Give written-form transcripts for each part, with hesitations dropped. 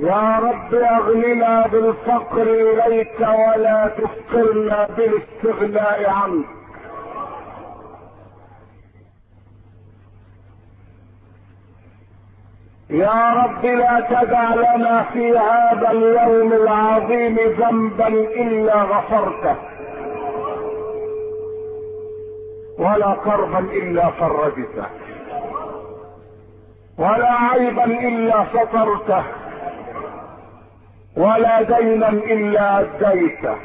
يا رب اغننا بالفقر اليك ولا تفقرنا بالاستغناء عنك. يا رب لا تدع لنا في هذا اليوم العظيم ذنبا الا غفرته، ولا كربا الا فرجته، ولا عيبا الا سترته، ولا دينا الا اديته،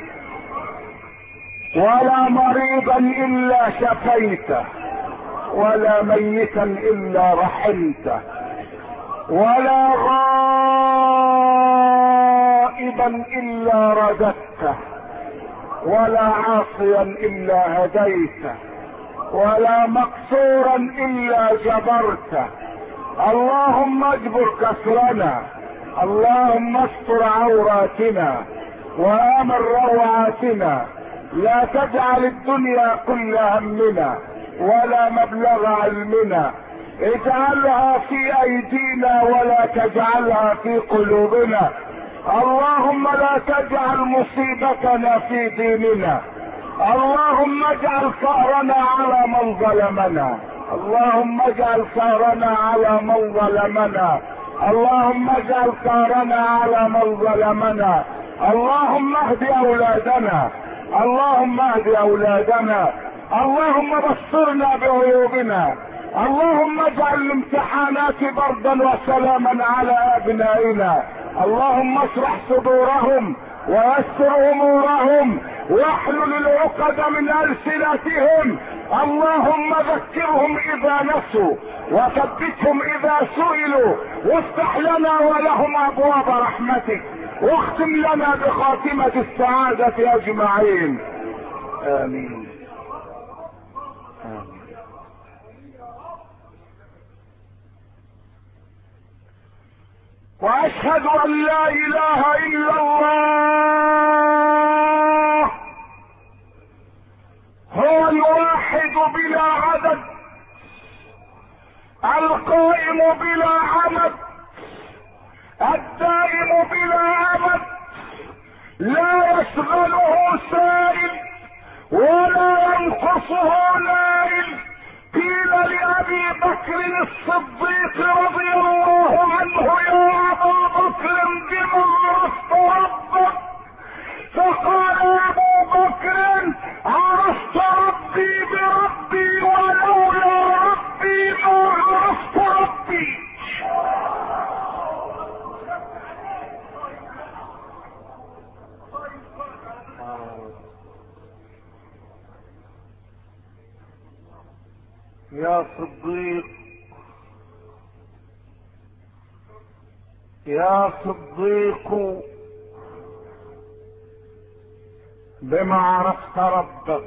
ولا مريضا الا شفيته، ولا ميتا الا رحمته، ولا غائبا الا رددته، ولا عاصيا الا هديته، ولا مكسورا الا جبرته. اللهم اجبر كسرنا، اللهم استر عوراتنا وامن روعاتنا. لا تجعل الدنيا كل همنا ولا مبلغ علمنا، اجعلها في ايدينا ولا تجعلها في قلوبنا. اللهم لا تجعل مصيبتنا في ديننا، اللهم اجعل ثأرنا على من ظلمنا، اللهم اجعل ثأرنا على من ظلمنا، اللهم اجعل ثأرنا على من ظلمنا. اللهم اهد اولادنا، اللهم اهد اولادنا، اللهم بصرنا بعيوبنا، اللهم اجعل الامتحانات بردا وسلاما على ابنائنا. اللهم اشرح صدورهم ويسر امورهم واحلل العقد من السنتهم. اللهم ذكرهم اذا نسوا وثبتهم اذا سئلوا، وافتح لنا ولهم ابواب رحمتك، واختم لنا بخاتمة السعادة اجمعين. امين. آمين. واشهد ان لا اله الا الله هو الواحد بلا عدد، القائم بلا عمد، الدائم بلا ابد، لا يشغله سائل ولا ينقصه نائل. قيل لابي بكر الصديق رضي الله عنه: يا ابا بكر بما عرفت ربك؟ فقال ابو بكر: عرفت ربي بربي، ولولا ربي ما عرفت ربي. يا صديق، يا صديق، بما عرفت ربك.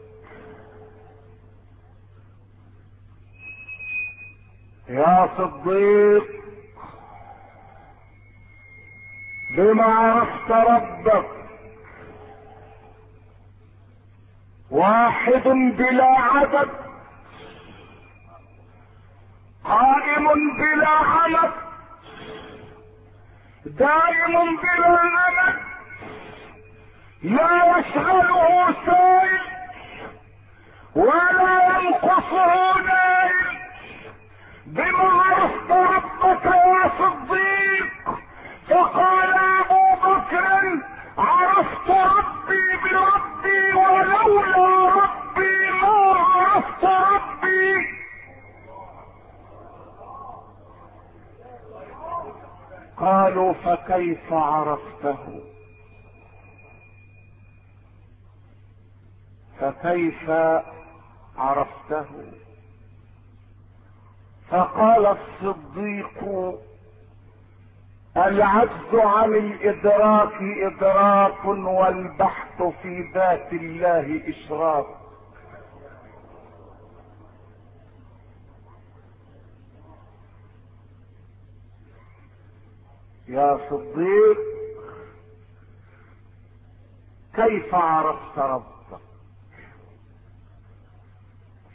يا صديق، بما عرفت ربك. واحد بلا عدد، قائم بلا عمد، دائم بلا امد، لا يشغله سائل ولا ينقصه نائل. بما عرفت ربك يا صديق؟ فقال ابو بكر: عرفت ربي بربي، ولولا ربي ما عرفت ربي. قالوا: فكيف عرفته؟ فكيف عرفته؟ فقال الصديق: العجز عن الادراك ادراك، والبحث في ذات الله اشراك. يا صديق، كيف عرفت ربك؟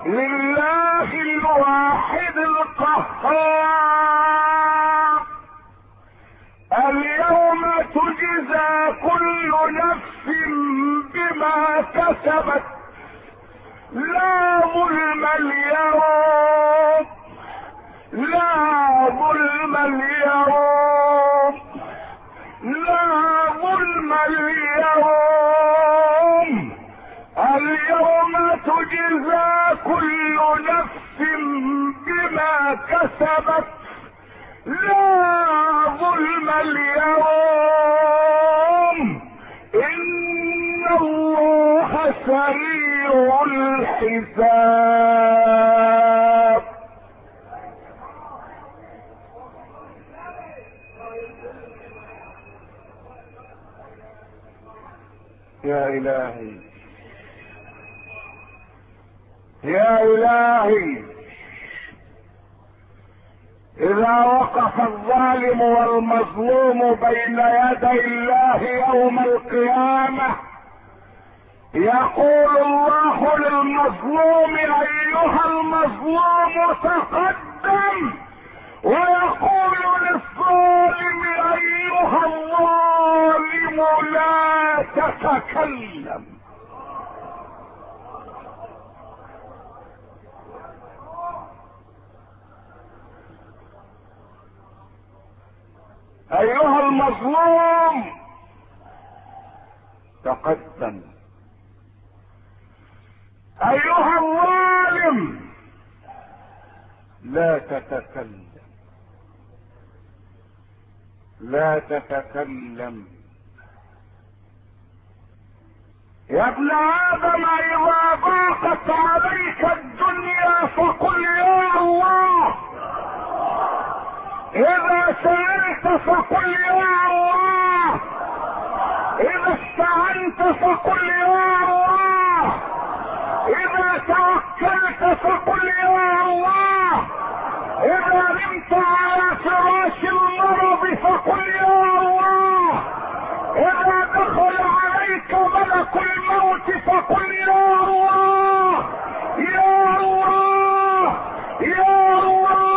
لله الواحد القهار. اليوم تجزى كل نفس بما كسبت، لا ظلم اليوم، لا ظلم اليوم، لا ظلم اليوم. اليوم تجزى كل نفس بما كسبت، لا ظلم اليوم. إن الله سريع الحساب. يا إلهي، يا إلهي، إذا وقف الظالم والمظلوم بين يدي الله يوم القيامة يقول الله للمظلوم: أيها المظلوم تقدم، ويقول للظالم: أيها الظالم لا تتكلم. أيها المظلوم تقدم، أيها الظالم لا تتكلم، لا تتكلم. يا ابن آدم، إذا ضاقت عليك الدنيا فقل يا الله، إذا سألت فقل يا الله، إذا استعنت فقل يا الله، إذا توكلت فقل يا الله، إذا نمت على فراش المرض فقل يا الله، إذا دخل عليك ملك الموت فقل يا الله، يا الله، يا الله.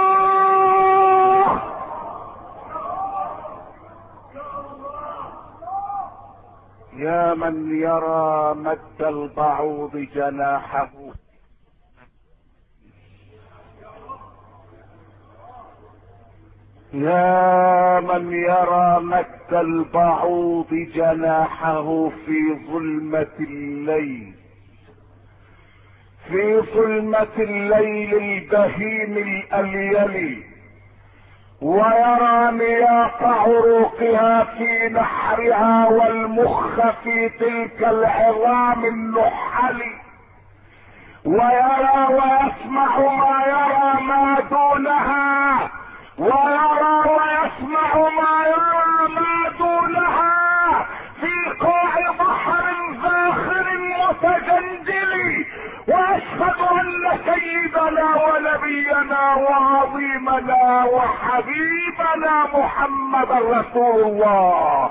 يا من يرى مد البعوض جناحه، يا من يرى مد البعوض جناحه في ظلمة الليل، في ظلمة الليل البهيم الأليل، ويرى نياط عروقها في نحرها والمخ في تلك العظام النحل، ويرى ويسمع ما يرى ما دونها، ويرى ويسمع ما يرى ما دونها في قاع بحر زاخر متجندل. واشهد ان سيدنا ونبينا وعظيمنا وحبيبنا محمد رسول الله.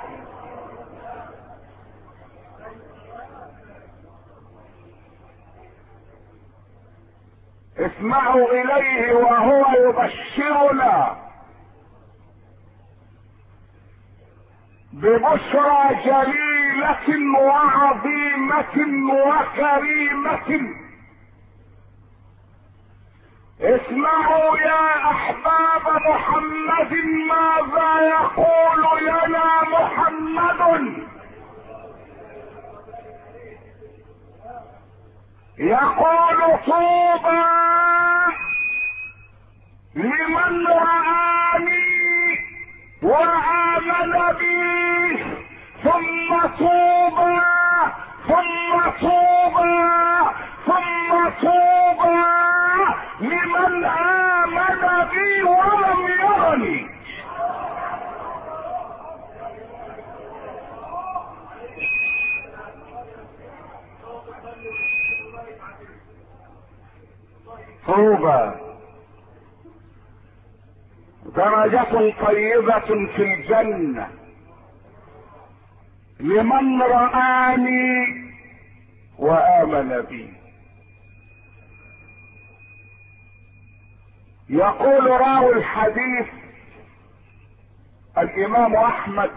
اسمعوا اليه وهو يبشرنا ببشرى جليلة وعظيمة وكريمة. اسمعوا يا احباب محمد ماذا يقول لنا محمد. يقول: طوبى لمن رآني وآمن بي، ثم طوبى ثم طوبى ثم طوبى لمن آمن بي ولم يرني. طوبى درجة طيبة في الجنة لمن رآني وآمن بي. يقول راوي الحديث الامام احمد: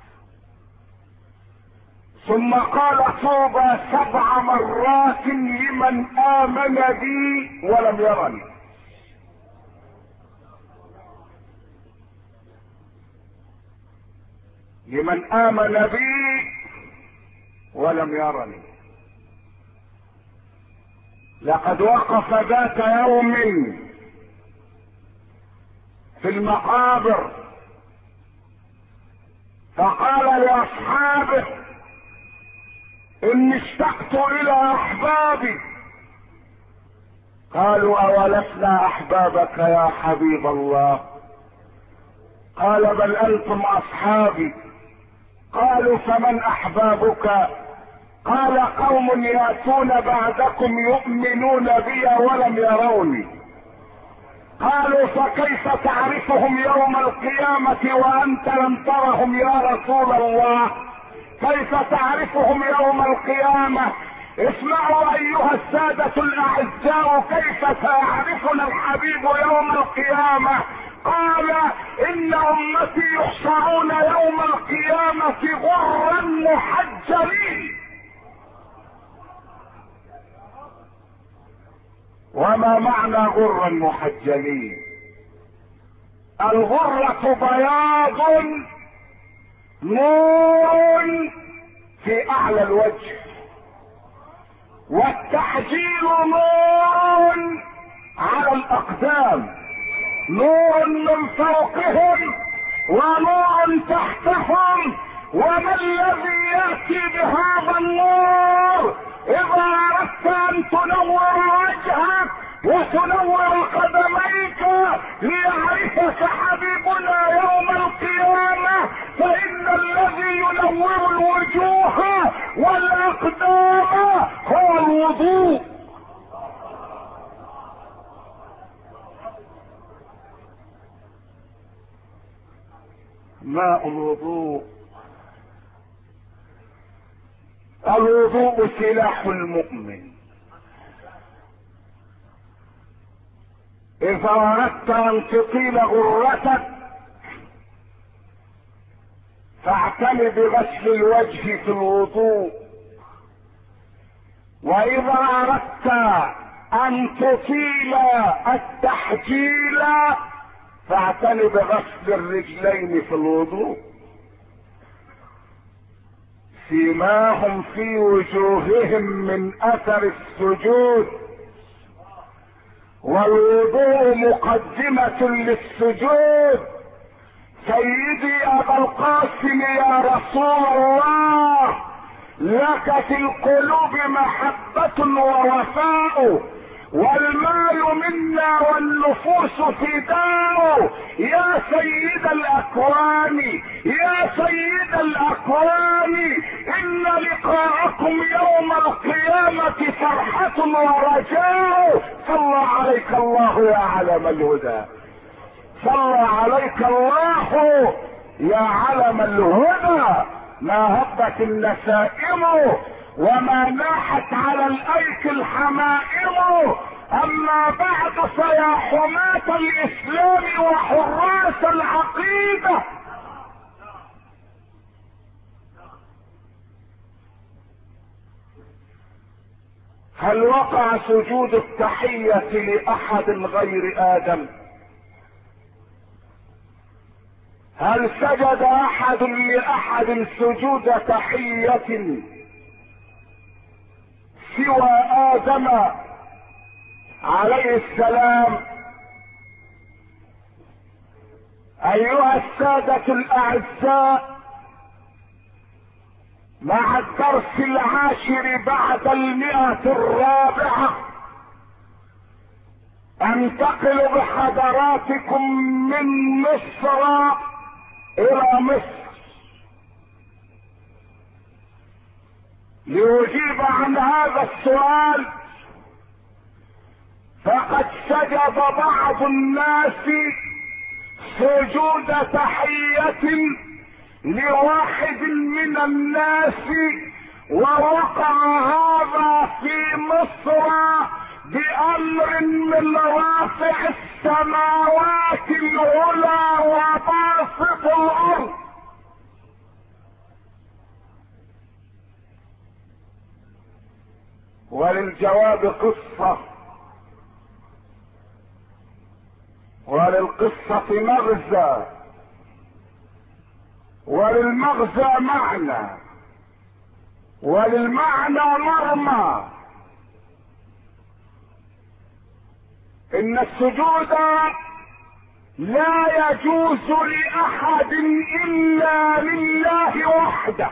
ثم قال: طوبى 7 مرات لمن امن بي ولم يرني. لمن امن بي ولم يرني. لقد وقف ذات يوم في المقابر فقال لاصحابه: اني اشتقت الى احبابي. قالوا: اولسنا احبابك يا حبيب الله؟ قال: بل انتم اصحابي. قالوا: فمن احبابك؟ قال: قوم ياتون بعدكم يؤمنون بي ولم يروني. قالوا: فكيف تعرفهم يوم القيامة وانت لم ترهم يا رسول الله؟ كيف تعرفهم يوم القيامة؟ اسمعوا ايها السادة الاعزاء كيف سيعرفنا الحبيب يوم القيامة. قال: ان امتي يحشرون يوم القيامة غرا محجلين. وما معنى غرا محجلين؟ الغرة بياض نور في اعلى الوجه، والتحجيل نور على الاقدام، نور من فوقهم ونور تحتهم. وما الذي ياتي بهذا النور؟ اذا اردت ان تنور وجهك وتنور قدميك ليعرفك حبيبنا يوم القيامة، فان الذي ينور الوجوه والاقدام هو الوضوء. ماء الوضوء. الوضوء سلاح المؤمن. اذا اردت ان تطيل غرتك فاعتني بغسل الوجه في الوضوء، واذا اردت ان تطيل التحجيل فاعتني بغسل الرجلين في الوضوء. سيماهم في وجوههم من اثر السجود، والوضوء مقدمة للسجود. سيدي ابا القاسم يا رسول الله، لك في القلوب محبة ووفاء، والمال منا والنفوس فداء. يا سيد الاكوان، يا سيد الاكوان، ان لقاءكم يوم القيامة فرحة ورجاء. صلى عليك الله يا علم الهدى، صلى عليك الله يا علم الهدى. ما هبت النسائم وما ناحت على الايك الحمائم. اما بعد فيا حماة الاسلام وحراس العقيدة، هل وقع سجود التحية لاحد غير ادم؟ هل سجد احد لاحد سجود تحية سوى ادم عليه السلام؟ ايها السادة الاعزاء، مع الدرس 10 بعد 100 انتقل بحضراتكم من مصر الى مصر ليجيب عن هذا السؤال. فقد سجد بعض الناس سجود تحية لواحد من الناس، ووقع هذا في مصر بامر من رافع السماوات العلى وباسط الارض. وللجواب قصة، وللقصة مغزى، وللمغزى معنى، وللمعنى مرمى. ان السجود لا يجوز لاحد الا لله وحده،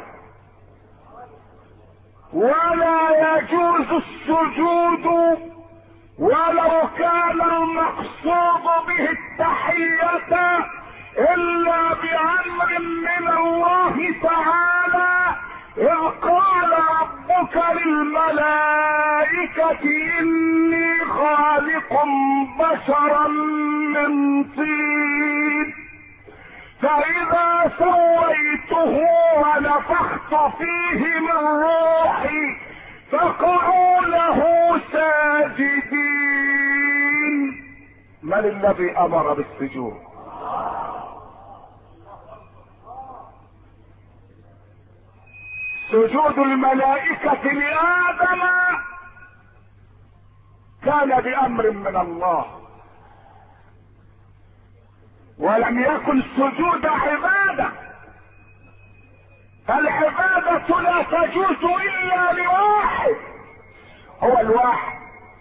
ولا يجوز السجود ولو كان المقصود به التحية الا بامر من الله تعالى، اذ قال ربك للملائكة اني خالق بشرا من طين فاذا سويته ونفخت فيه من روحي فقعوا له ساجدين. من الذي امر بالسجود؟ سجود الملائكة لآدم كان بأمر من الله، ولم يكن سجود عبادة. العبادة لا تجوز إلا لواحد، هو الواحد.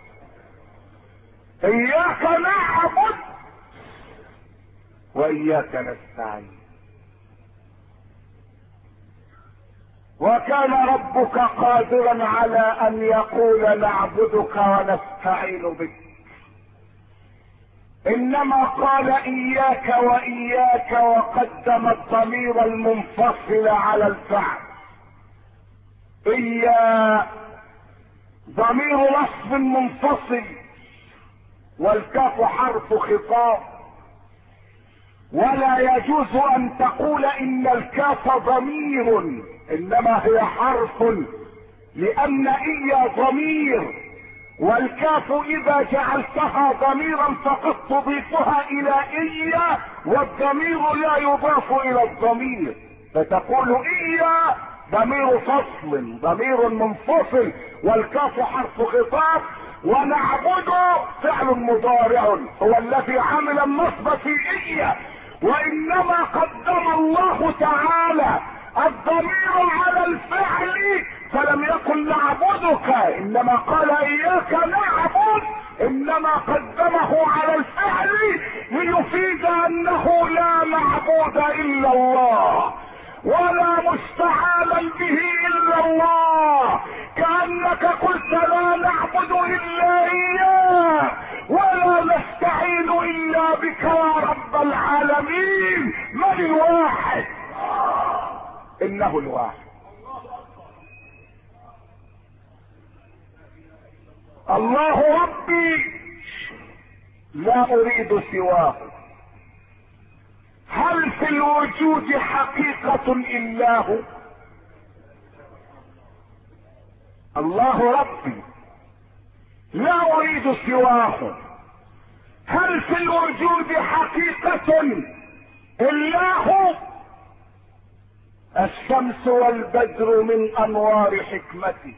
إياك نعبد وإياك نستعين. وكان ربك قادرا على ان يقول نعبدك ونستعين بك، انما قال اياك واياك وقدم الضمير المنفصل على الفعل. ايا ضمير وصف منفصل، والكاف حرف خطاب، ولا يجوز ان تقول ان الكاف ضمير، انما هي حرف، لان ايا ضمير، والكاف اذا جعلتها ضميرا فقد تضيفها الى ايا، والضمير لا يضاف الى الضمير، فتقول ايا ضمير فصل، ضمير منفصل، والكاف حرف خطاب، ونعبد فعل مضارع هو الذي عمل النصب في ايا. وانما قدم الله تعالى الضمير على الفعل، فلم يقل نعبدك، انما قال اياك نعبد، انما قدمه على الفعل ليفيد انه لا معبود الا الله، ولا مستعانا به الا الله، كأنك قلت لا نعبد الا اياه ولا نستعين الا بك يا رب العالمين. من الواحد؟ انه الواحد. الله ربي لا اريد سواه. هل في الوجود حقيقة الا هو؟ الله ربي لا اريد سواه. هل في الوجود حقيقة الا هو؟ الشمس والبدر من انوار حكمته،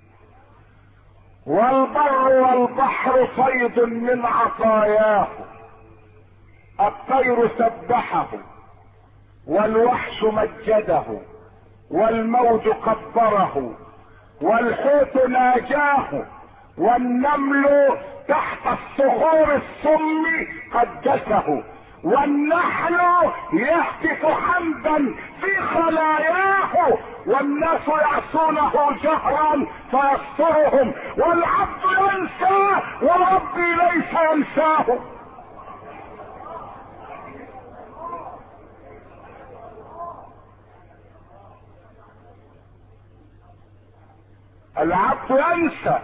والبر والبحر صيد من عطاياه، الطير سبحه والوحش مجده، والموج كبره، والحوت ناجاه، والنمل تحت الصخور السم قدسه، والنحل يهتف حمدا في خلاياه، والناس يعصونه جهرا فيسترهم، والعبد ينسى وربي ليس ينساه. العبد ينسى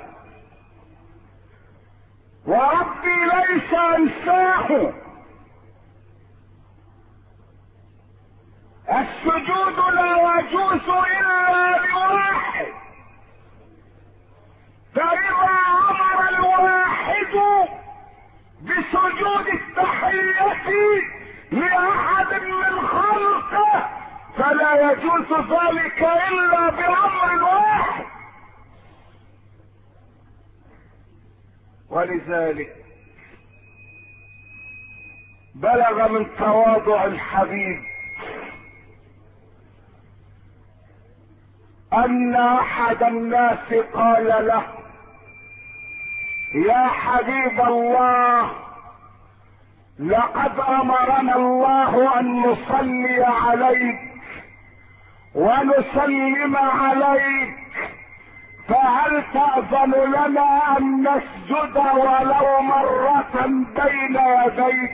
وربي ليس ينساه. السجود لا يجوز الا لواحد، فاذا امر الواحد يجوز ذلك الا بامر واحد. ولذلك بلغ من تواضع الحبيب ان احد الناس قال له: يا حبيب الله، لقد امرنا الله ان نصلي عليك ونسلم عليك، فهل تأذن لنا ان نسجد ولو مرة بين يديك؟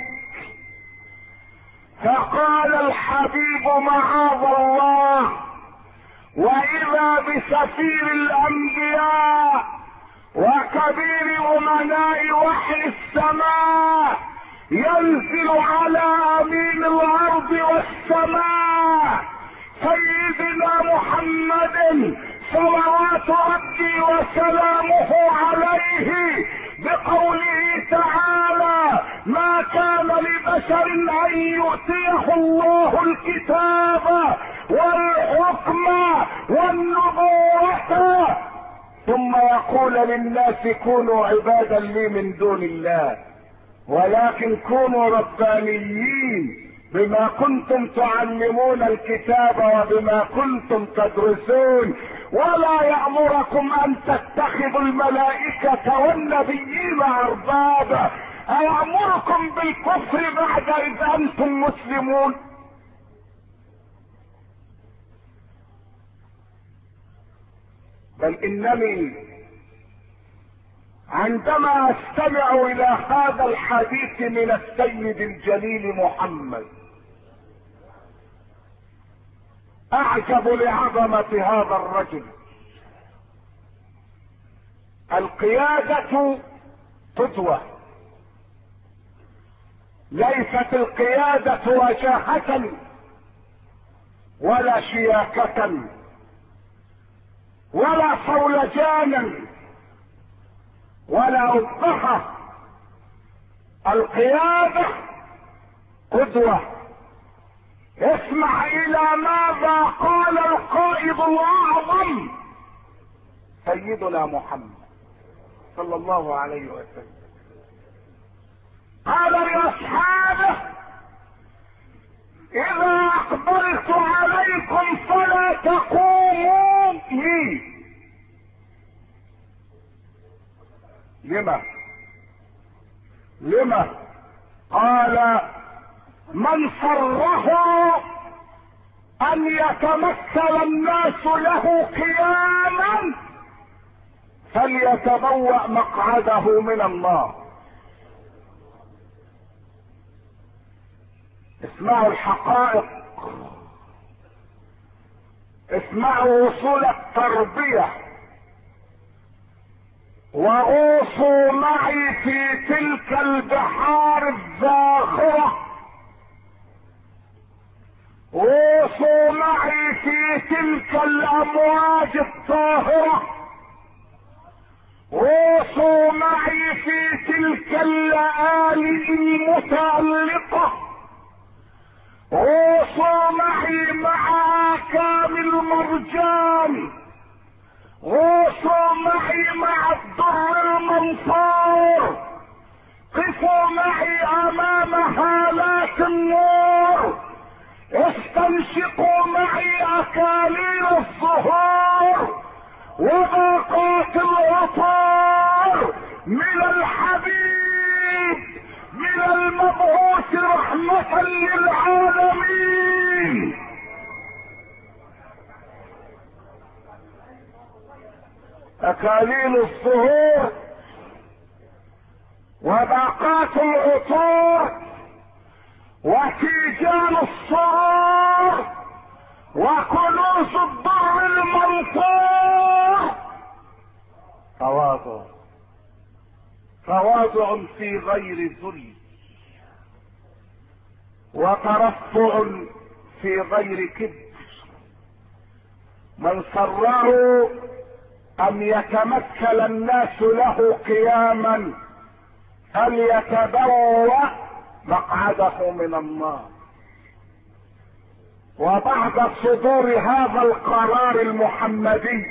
فقال الحبيب: معاذ الله، واذا بسفير الانبياء وكبير امناء وحي السماء ينزل على امين الارض والسماء سيدنا محمد صلوات ربي وسلامه عليه بقوله تعالى: ما كان لبشر ان يؤتيه الله الكتاب والحكم والنبوة ثم يقول للناس كونوا عبادا لي من دون الله، ولكن كونوا ربانيين بما كنتم تعلمون الكتاب وبما كنتم تدرسون، ولا يأمركم ان تتخذوا الملائكة والنبيين اربابا، أيأمركم بالكفر بعد اذ انتم مسلمون؟ بل انني عندما استمع الى هذا الحديث من السيد الجليل محمد اعجب لعظمة هذا الرجل. القيادة قدوة، ليست القيادة وجاهة ولا شياكة ولا صولجانا ولا أبهة. القيادة قدوة. اسمع الى ماذا قال القائد الاعظم سيدنا محمد صلى الله عليه وسلم. قال لاصحابه: اذا اقبلت عليكم فلا تقوموا لي. لما؟ قال: من سره ان يتمثل الناس له قياما فليتبوأ مقعده من النار. اسمعوا الحقائق، اسمعوا وصول التربية، وغوصوا معي في تلك البحار الزاخرة، غوصوا معي في تلك الامواج الطاهرة، غوصوا معي في تلك اللآلئ المتألقة، غوصوا معي مع آكام المرجان، غوصوا معي مع الدر المنصور، قفوا معي امام هالات النور، استنشقوا معي اكاليل الزهور وباقات العطور من الحبيب، من المبعوث رحمة للعالمين. اكاليل الزهور وباقات العطور وتيجان الصهور وكنوز الضر المنصور. تواضع في غير ذل، وترفع في غير كبر. من سره ان يتمثل الناس له قياما فليتبوأ مقعده من النار. وبعد صدور هذا القرار المحمدي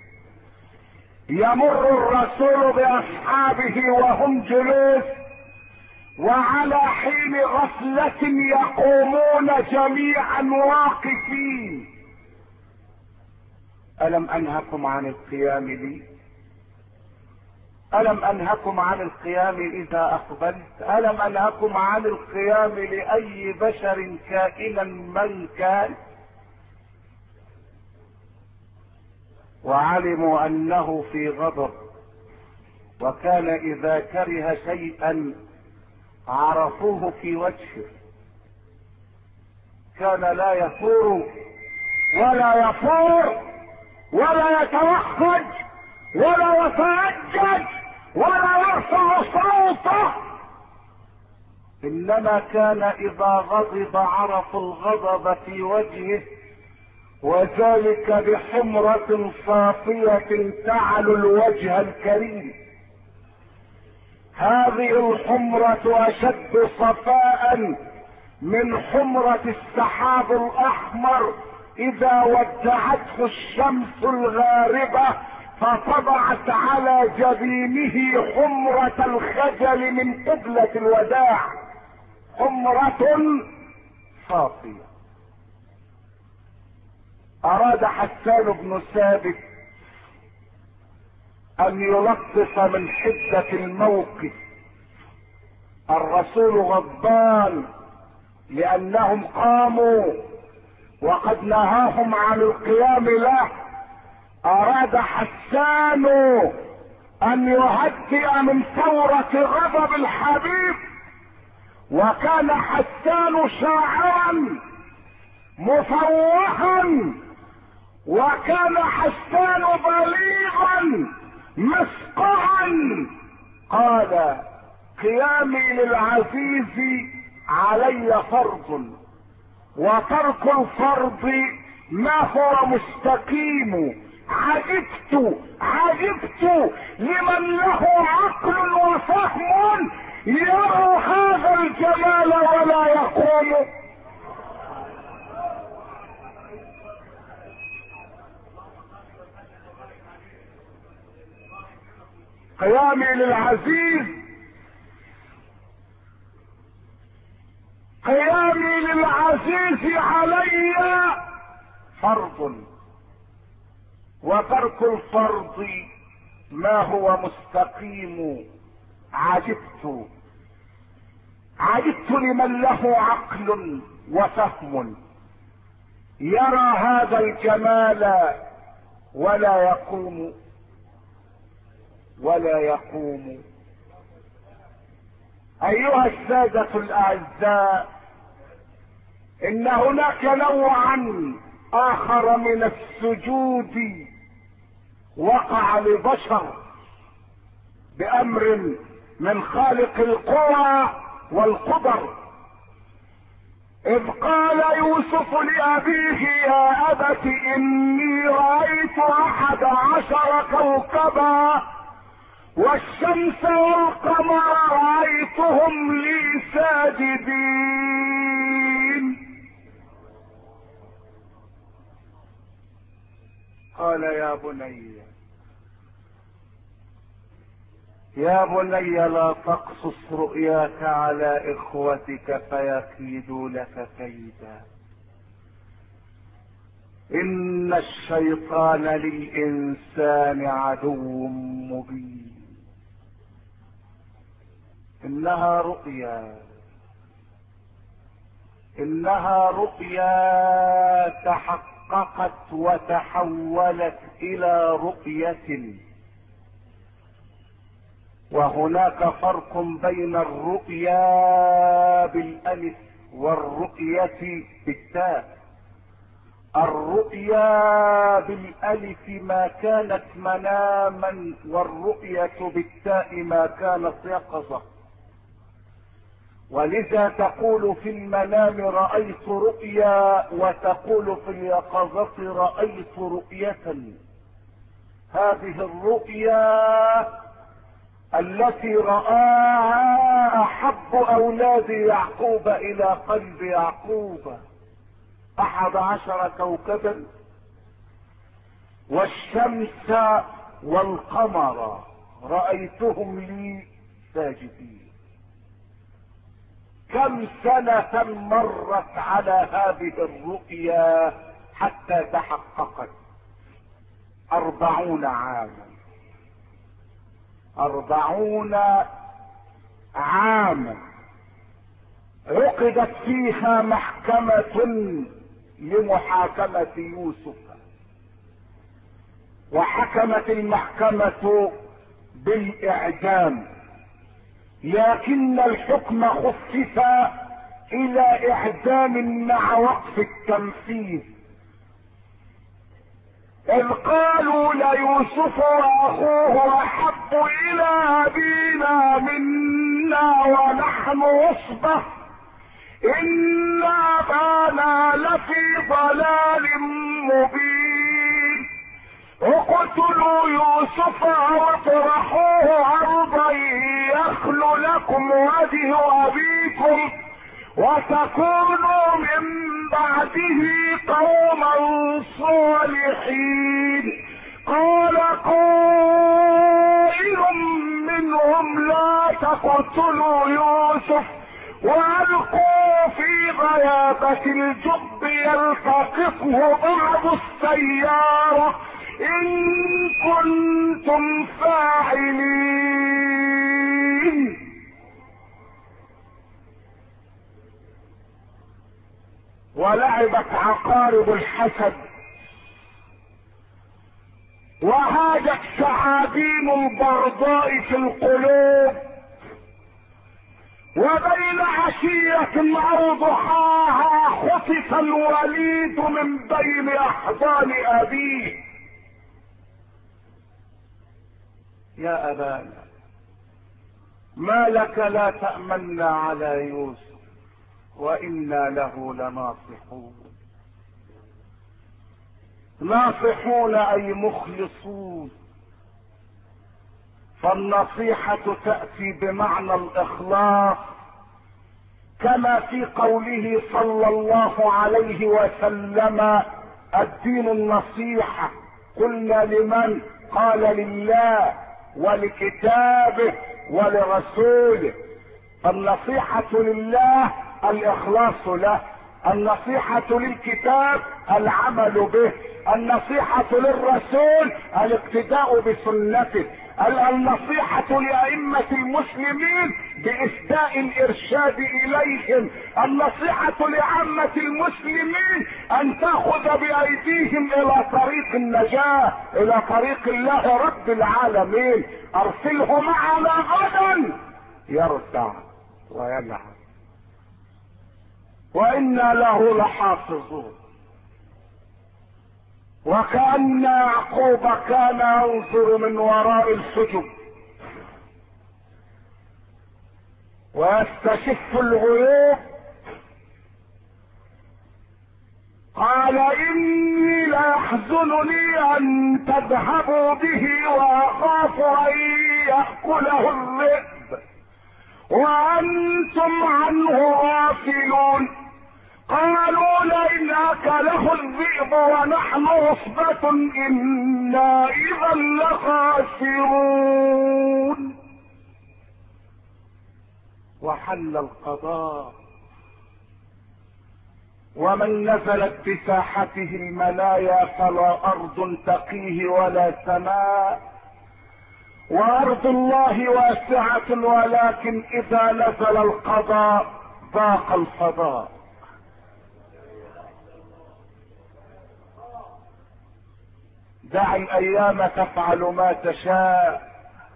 يمر الرسول باصحابه وهم جلوس، وعلى حين غفلة يقومون جميعا واقفين. ألم أنهكم عن القيام لي؟ ألم أنهكم عن القيام إذا أقبلت؟ ألم أنهكم عن القيام لأي بشر كائنا من كان؟ وعلموا أنه في غضب، وكان إذا كره شيئا عرفوه في وجهه، كان لا يثور ولا يفور ولا يتوخج ولا يتأجج ولا يرفع صوته، انما كان اذا غضب عرفوا الغضب في وجهه، وذلك بحمرة صافية تعلو الوجه الكريم. هذه الحمرة اشد صفاء من حمرة السحاب الاحمر اذا ودعته الشمس الغاربة فطبعت على جبينه حمرة الخجل من قبلة الوداع، حمرة صافية. اراد حسان بن ثابت ان يلطف من حدة الموقف. الرسول غضبان لانهم قاموا وقد نهاهم عن القيام له. اراد حسان ان يهدئ من ثورة غضب الحبيب، وكان حسان شاعرا مفوها، وكان حسان بليغا مسقعا. قال: قيامي للعزيز علي فرض، وترك الفرض ما هو مستقيم. عجبت لمن له عقل وفهم يرى هذا الجمال ولا يقوم. قيامي للعزيز، قيامي للعزيز علي فرض، وترك الفرض ما هو مستقيم. عجبت لمن له عقل وفهم يرى هذا الجمال ولا يقوم. ايها السادة الاعزاء، ان هناك نوعا اخر من السجود وقع لبشر بامر من خالق القوى والقدر، اذ قال يوسف لابيه: يا ابت اني رايت 11 كوكبا والشمس والقمر رايتهم لي ساجدين. قال: يا بني لا تقصص رؤياك على اخوتك فيكيدوا لك كيدا، ان الشيطان للانسان عدو مبين. انها رؤيا تحققت وتحولت الى رؤية، وهناك فرق بين الرؤيا بالالف والرؤية بالتاء. الرؤيا بالالف ما كانت مناما، والرؤية بالتاء ما كانت يقظة. ولذا تقول في المنام رأيت رؤيا، وتقول في اليقظة رأيت رؤية. هذه الرؤيا التي رآها احب اولاد يعقوب الى قلب يعقوب، 11 كوكبا والشمس والقمر رأيتهم لي ساجدين. كم سنة مرت على هذه الرؤيا حتى تحققت؟ 40 عاما. 40 عاما عقدت فيها محكمة لمحاكمة يوسف، وحكمت المحكمة بالإعدام، لكن الحكم خفف إلى إعدام مع وقف التنفيذ. إذ قالوا ليوسف وأخوه أحب إلى أبينا منا ونحن عصبة إن أبانا لفي ضلال مبين. اقتلوا يوسف أو اطرحوه أرضا يخل لكم وجه أبيكم وتكونوا من بعده قوما صالحين. قال قائل منهم لا تقتلوا يوسف والقوا في غيابة الجب يلتقطه بعض السيارة ان كنتم فاعلين. ولعبت عقارب الحسد وهاجت ثعابين البغضاء في القلوب، وبين عشية او ضحاها خطف الوليد من بين احضان ابيه. يا ابانا ما لك لا تأمنا على يوسف وإنا له لناصحون. ناصحون أي مخلصون. فالنصيحة تأتي بمعنى الإخلاص كما في قوله صلى الله عليه وسلم الدين النصيحة. قلنا لمن؟ قال لله ولكتابه ولرسوله. النصيحة لله الإخلاص له، النصيحة للكتاب العمل به، النصيحة للرسول الاقتداء بسنته، النصيحة لأئمة المسلمين بإسداء الإرشاد إليهم، النصيحة لعامة المسلمين أن تأخذ بأيديهم إلى طريق النجاة، إلى طريق الله رب العالمين. أرسله معنا غدا يرتع ويلعب وإنا له لحافظون. وكأن يعقوب كان ينظر من وراء الحجب ويستشف الغيوب. قال إني ليحزنني أن تذهبوا به وأخاف أن يأكله الذئب وأنتم عنه غافلون. قالوا لئن أكله الذئب ونحن عصبة إنا إذا لخاسرون. وحل القضاء. ومن نزلت بساحته المنايا فلا أرض تقيه ولا سماء. وأرض الله واسعة ولكن إذا نزل القضاء ضاق الفضاء. دع الأيام تفعل ما تشاء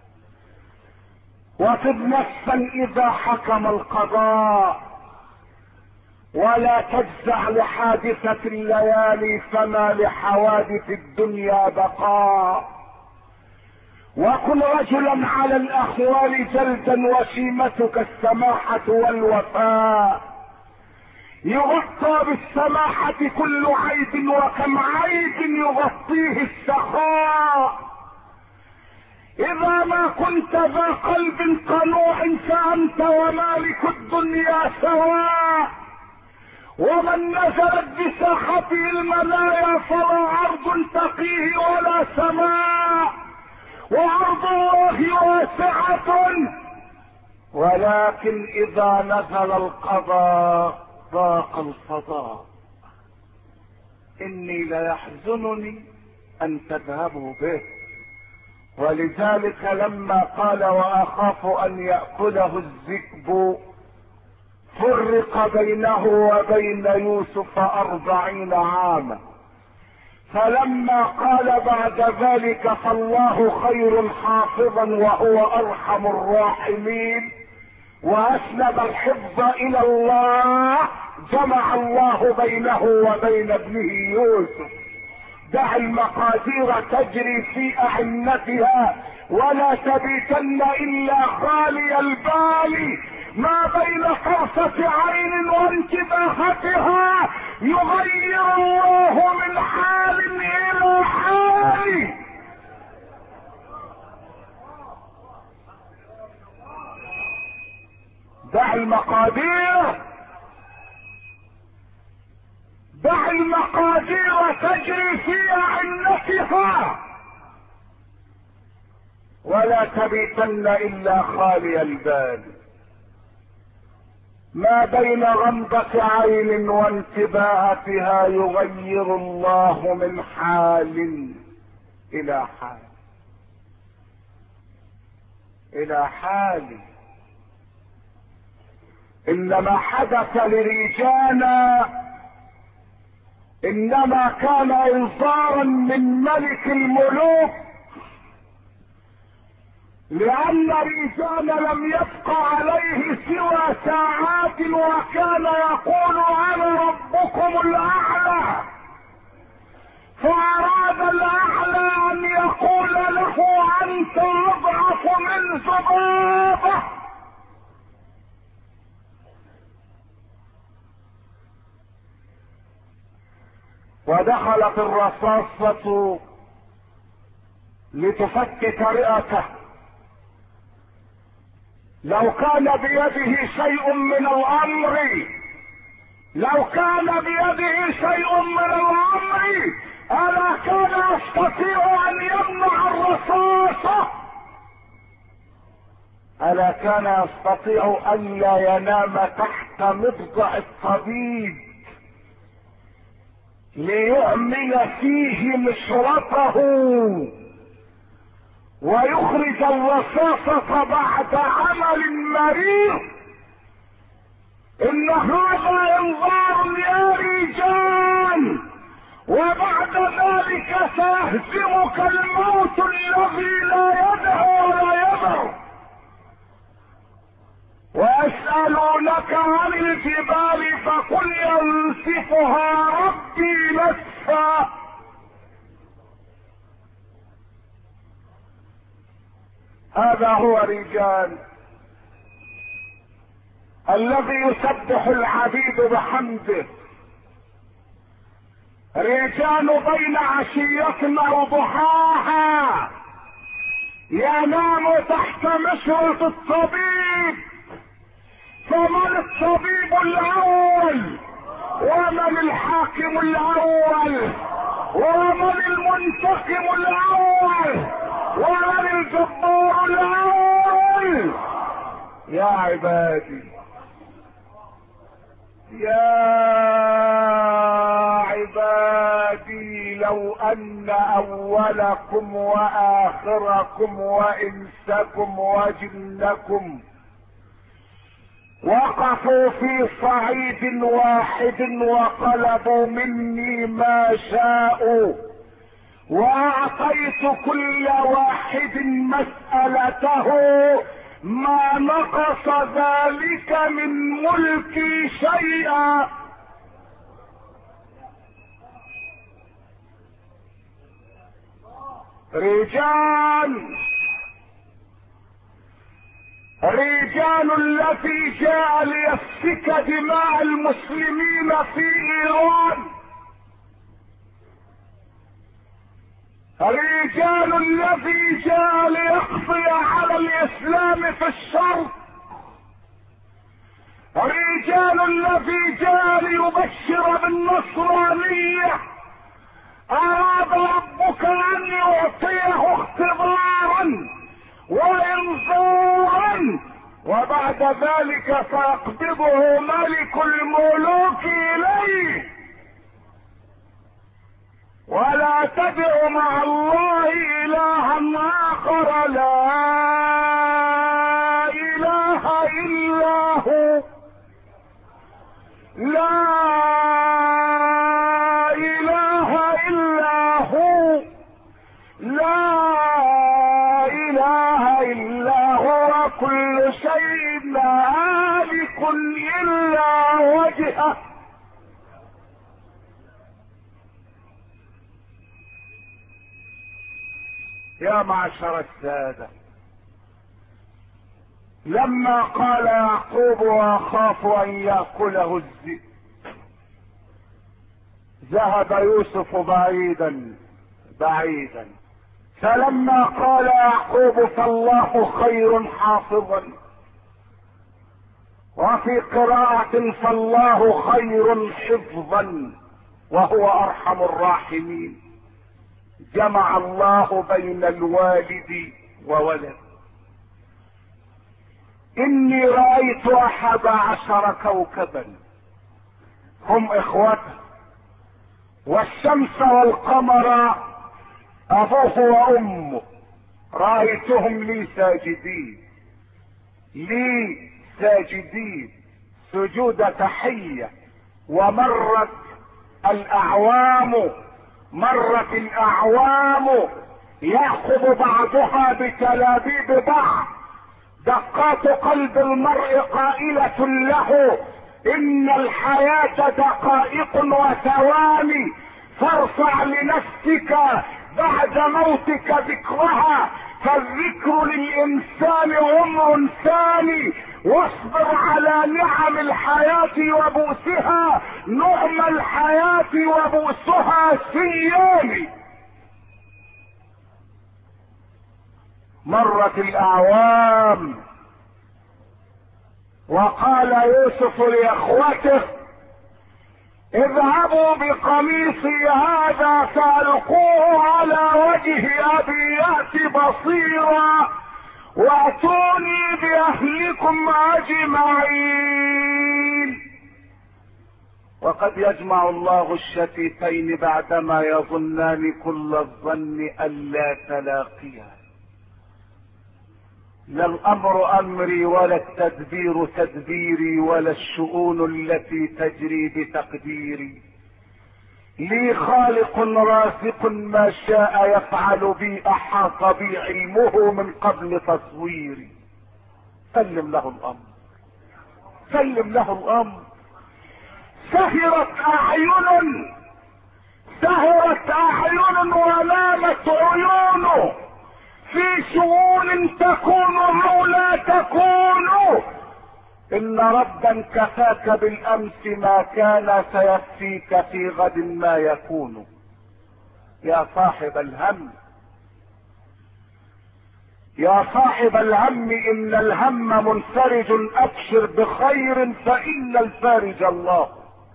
وطب نفسا إذا حكم القضاء، ولا تجزع لحادثة الليالي فما لحوادث الدنيا بقاء. وكن رجلا على الأحوال جلدا وشيمتك السماحة والوفاء. يغطى بالسماحة كل عيب وكم عيب يغطيه السخاء. إذا ما كنت ذا قلب قنوع فأنت ومالك الدنيا سواء. ومن نزلت بساحته المنايا فلا عرض تقيه ولا سماء، وعرض الله واسعة، ولكن اذا نزل القضاء ضاق الفضاء. اني ليحزنني ان تذهبوا به، ولذلك لما قال واخاف ان يأكله الذئب فرق بينه وبين يوسف 40 عاما، فلما قال بعد ذلك فالله خير حافظا وهو ارحم الراحمين واسند الحفظ الى الله، جمع الله بينه وبين ابنه يوسف. دع المقادير تجري في اعنتها ولا تبيتن الا خالي البال، ما بين طرفة عين وانتباهتها يغير الله من حال الى حال. دع المقادير، دع المقادير تجري في اعنتها ولا تبيتن الا خالي البال، ما بين غمضة عين وانتباهتها يغير الله من حال الى حال الى حال. انما حدث لرجانا انما كان انذارا من ملك الملوك، لان رجال لم يبق عليه سوى ساعات وكان يقول انا ربكم الاعلى، فاراد الاعلى ان يقول له انت اضعف من ذبابه. ودخلت الرصاصة لتفكك رئته. لو كان بيده شيء من الامر، لو كان بيده شيء من الامر الا كان يستطيع ان يمنع الرصاصة، الا كان يستطيع ان لا ينام تحت مضجع الطبيب ليعمل فيه مشرطه ويخرج الرصاصة بعد عمل مريض. ان هذا انذار يا رجال، وبعد ذلك سيهزمك الموت الذي لا يدعو ولا يضر. ويسألونك عن الجبال فقل ينسفها ربي نسفا. هذا هو رجال الذي يسبح العبيد بحمده، رجال بين عشية او ضحاها ينام تحت مشرط الطبيب. فمن الطبيب الاول ومن الحاكم الاول ومن المنتقم الاول ومن الجبار الاول؟ يا عبادي، يا عبادي، لو ان اولكم واخركم وانسكم وجنكم وقفوا في صعيد واحد وطلبوا مني ما شاءوا واعطيت كل واحد مسألته ما نقص ذلك من ملكي شيئا. رجال الذي جاء ليسفك دماء المسلمين في ايران، رجال الذي جاء ليقضي على الاسلام في الشرق، رجال لفجار يبشر بالنصرانية أراد ربك أن يعطيه اختبارا وإنذارا، وبعد ذلك سيقبضه ملك الملوك إليه. ولا تدع مع الله إلها آخر لا إله إلا هو، لا إله إلا هو، لا إله إلا هو، كل شيء هالك إلا وجهه. يا معشر السادة، لما قال يعقوب واخاف ان يأكله الذئب ذهب يوسف بعيدا بعيدا، فلما قال يعقوب فالله خير حافظا، وفي قراءة فالله خير حفظا وهو ارحم الراحمين، جمع الله بين الوالد وولد. اني رأيت 11 كوكبا هم اخوته، والشمس والقمر ابوه وامه، رأيتهم لي ساجدين، لي ساجدين سجود تحية. ومرت الاعوام، مرت الاعوام ياخذ بعضها بتلابيب بعض، دقات قلب المرء قائلة له ان الحياة دقائق وثواني، فارفع لنفسك بعد موتك ذكرها، فالذكر للانسان عمر ثاني، واصبر على نعم الحياة وبؤسها، نعم الحياة وبؤسها سيان. مرت الاعوام وقال يوسف لاخوته اذهبوا بقميصي هذا فالقوه على وجه ابي يأت بصيرا واتوني باهلكم اجمعين. وقد يجمع الله الشتيتين بعدما يظنان كل الظن الا تلاقيا. لا الامر امري ولا التدبير تدبيري ولا الشؤون التي تجري بتقديري، لي خالق رازق ما شاء يفعل بي، احاط بي علمه من قبل تصويري. سلم له الامر، سلم له الامر. سهرت اعين، سهرت اعين ونامت عيون في شؤون تكون او لا تكون، ان ربا كفاك بالامس ما كان سيكفيك في غد ما يكون. يا صاحب الهم، يا صاحب الهم، ان الهم منفرج، ابشر بخير فان الفارج الله.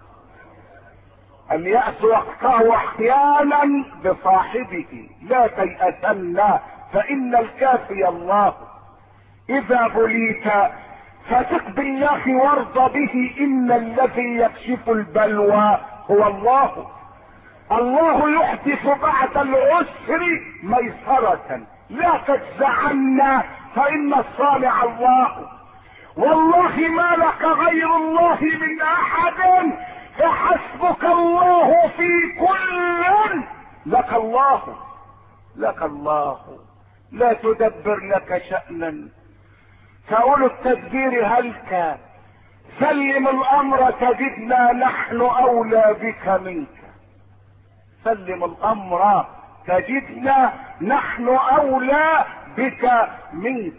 اليأس يقطع احيانا بصاحبه، لا تيأسن فان الكافي الله. اذا بليت فثق بالله وارض به، ان الذي يكشف البلوى هو الله. الله يحدث بعد العسر ميسرة، لا تجزعن فان الصانع الله. والله ما لك غير الله من احد، فحسبك الله في كل. لك الله، لك الله، لا تدبر لك شأنا. فأولو التدبير هلك، سلم الامر تجدنا نحن اولى بك منك. سلم الامر تجدنا نحن اولى بك منك.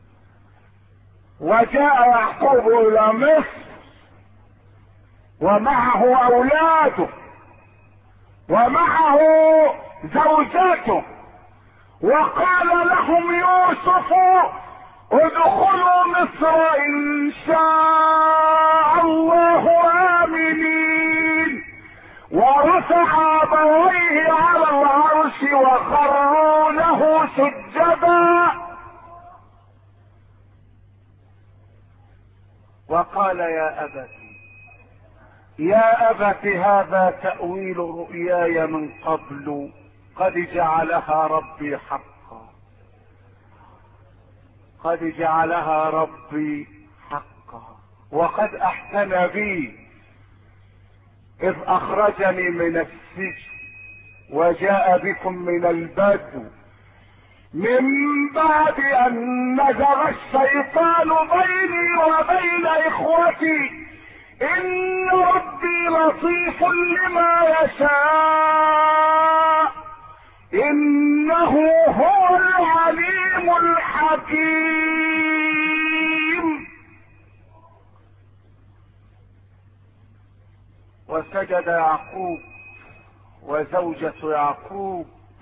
وجاء يعقوب الى مصر ومعه اولاده ومعه زوجاته، وقال لهم يوسف ادخلوا مصر ان شاء الله امنين. ورفع ابويه على العرش وخروا له سجدا وقال يا أبت هذا تأويل رؤياي من قبل قد جعلها ربي حقا، قد جعلها ربي حقا، وقد أحسن بي إذ أخرجني من السجن وجاء بكم من البدو من بعد أن نزغ الشيطان بيني وبين إخوتي إن ربي لطيف لما يشاء إنه هو العليم الحكيم. وسجد يعقوب وزوجة يعقوب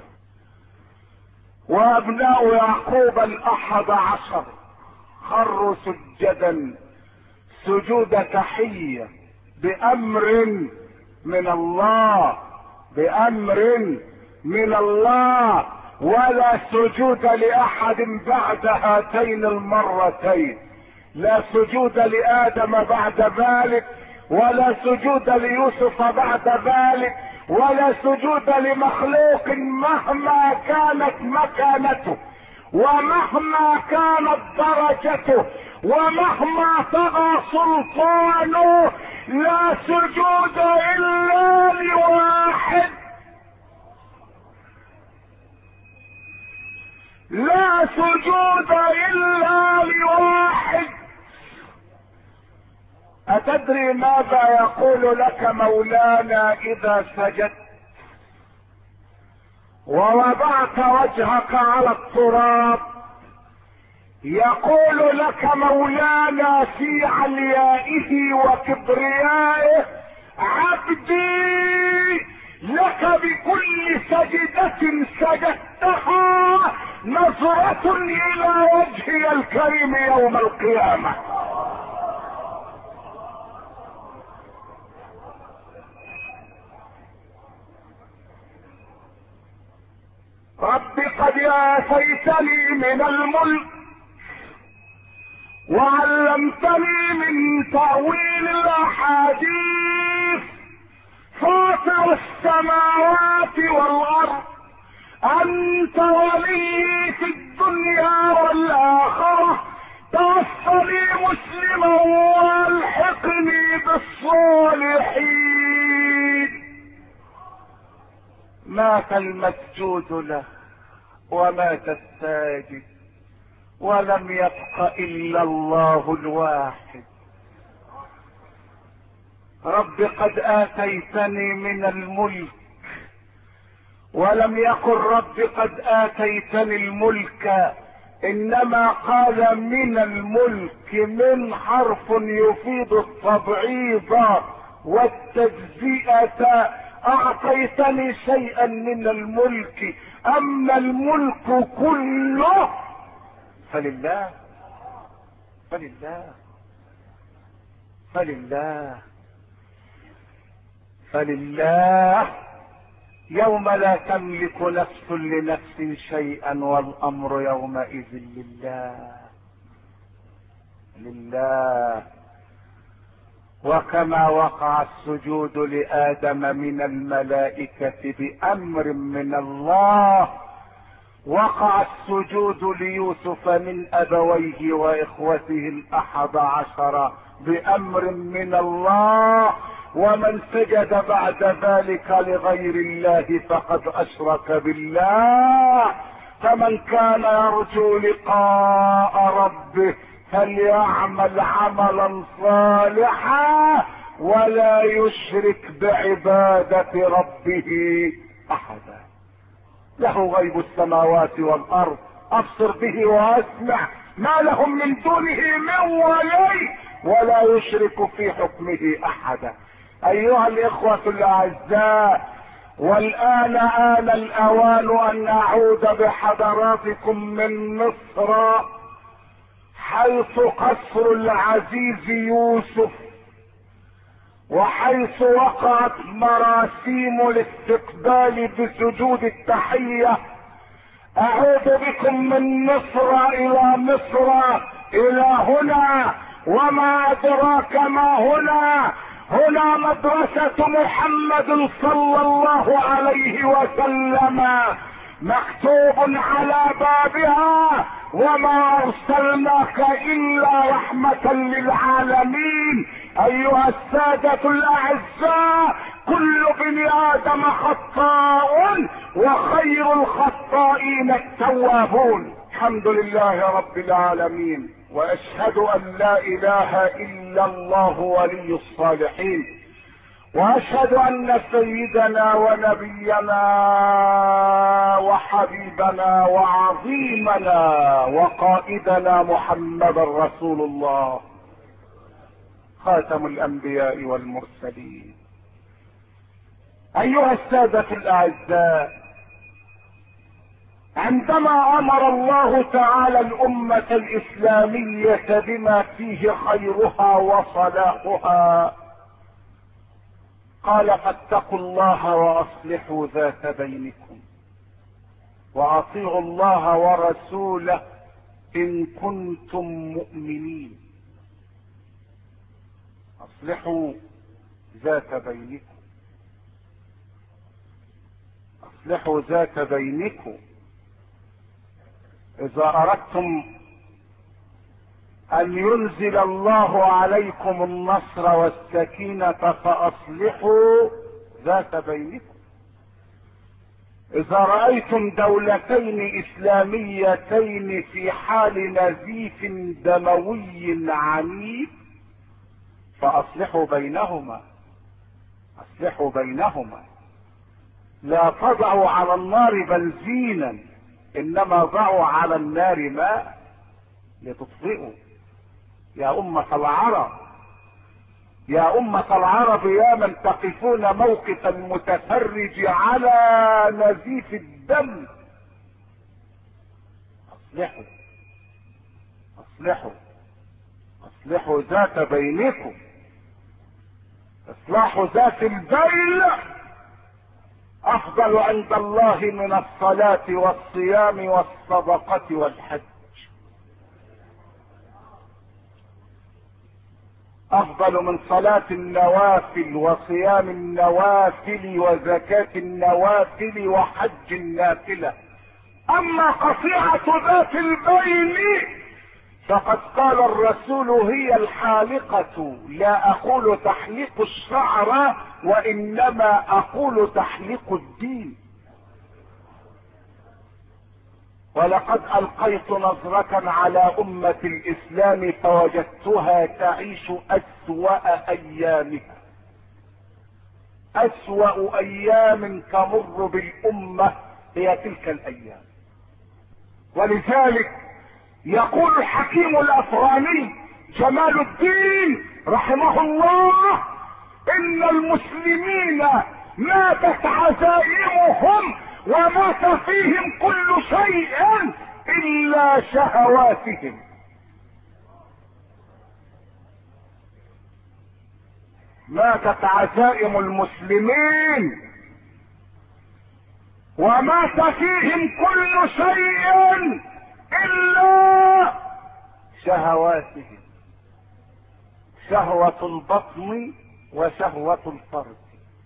وابناء يعقوب 11 خروا سجدا سجود تحية بأمر من الله، بأمر من الله، ولا سجود لأحد بعد هاتين المرتين، لا سجود لآدم بعد ذلك، ولا سجود ليوسف بعد ذلك، ولا سجود لمخلوق مهما كانت مكانته ومهما كانت درجته ومهما طغى سلطانه، لا سجود الا لواحد، لا سجود الا لواحد. أتدري ماذا يقول لك مولانا إذا سجدت ووضعت وجهك على التراب؟ يقول لك مولانا في عليائه وكبريائه: عبدي لك بكل سجدة سجدتها نظرة إلى وجهي الكريم يوم القيامة. رب قد آتيتني من الملك وعلمتني من تأويل الأحاديث، فاطر السماوات والأرض، أنت ولي في الدنيا والآخرة، توفني مسلما والحقني بالصالحين. مات المسجود له ومات الساجد ولم يبق الا الله الواحد. رب قد آتيتني من الملك، ولم يقل رب قد آتيتني الملك، انما قال من الملك، من حرف يفيد التبعيض والتجزئة. اعطيتني شيئا من الملك، اما الملك كله فلله فلله فلله فلله. يوم لا تملك نفس لنفس شيئا والامر يومئذ لله لله. وكما وقع السجود لآدم من الملائكة بأمر من الله، وقع السجود ليوسف من أبويه وإخوته 11 بأمر من الله. ومن سجد بعد ذلك لغير الله فقد أشرك بالله. فمن كان يرجو لقاء ربه فليعمل عملا صالحا ولا يشرك بعبادة ربه احدا. له غيب السماوات والارض، ابصر به واسمع، ما لهم من دونه من ولي ولا يشرك في حكمه احدا. ايها الاخوة الاعزاء، والان آن الاوان ان نعود بحضراتكم من مصر حيث قصر العزيز يوسف، وحيث وقعت مراسيم الاستقبال بسجود التحية. اعود بكم من مصر الى مصر الى هنا، وما ادراك ما هنا. هنا مدرسة محمد صلى الله عليه وسلم، مكتوب على بابها: وما ارسلناك الا رحمة للعالمين. ايها السادة الاعزاء، كل بني ادم خطاء وخير الخطائين التوابون. الحمد لله رب العالمين، واشهد ان لا اله الا الله ولي الصالحين، واشهد ان سيدنا ونبينا وحبيبنا وعظيمنا وقائدنا محمد رسول الله، خاتم الانبياء والمرسلين. ايها السادة الاعزاء، عندما امر الله تعالى الامة الاسلامية بما فيه خيرها وصلاحها، قال: فاتقوا الله واصلحوا ذات بينكم، واطيعوا الله ورسوله ان كنتم مؤمنين. اصلحوا ذات بينكم، اصلحوا ذات بينكم. اذا اردتم ان ينزل الله عليكم النصر والسكينة فاصلحوا ذات بينكم. اذا رأيتم دولتين اسلاميتين في حال نزيف دموي عنيف فاصلحوا بينهما، اصلحوا بينهما. لا تضعوا على النار بنزينا، انما ضعوا على النار ماء لتطفئوا. يا أمة العرب، يا أمة العرب، يا من تقفون موقف المتفرج على نزيف الدم، اصلحوا اصلحوا اصلحوا ذات بينكم. اصلاح ذات البين افضل عند الله من الصلاة والصيام والصدقة والحج. افضل من صلاة النوافل وصيام النوافل وزكاة النوافل وحج النافلة. اما قطيعة ذات البين فقد قال الرسول: هي الحالقة، لا اقول تحليق الشعر وانما اقول تحليق الدين. ولقد القيت نظرة على امة الاسلام فوجدتها تعيش اسوأ ايامها. اسوأ ايام تمر بالامة هي تلك الايام. ولذلك يقول الحكيم الافغاني جمال الدين رحمه الله: ان المسلمين ماتت عزائمهم ومات فيهم كل شيء الا شهواتهم. ماتت عزائم المسلمين ومات فيهم كل شيء الا شهواتهم، شهوة البطن وشهوة الفرج.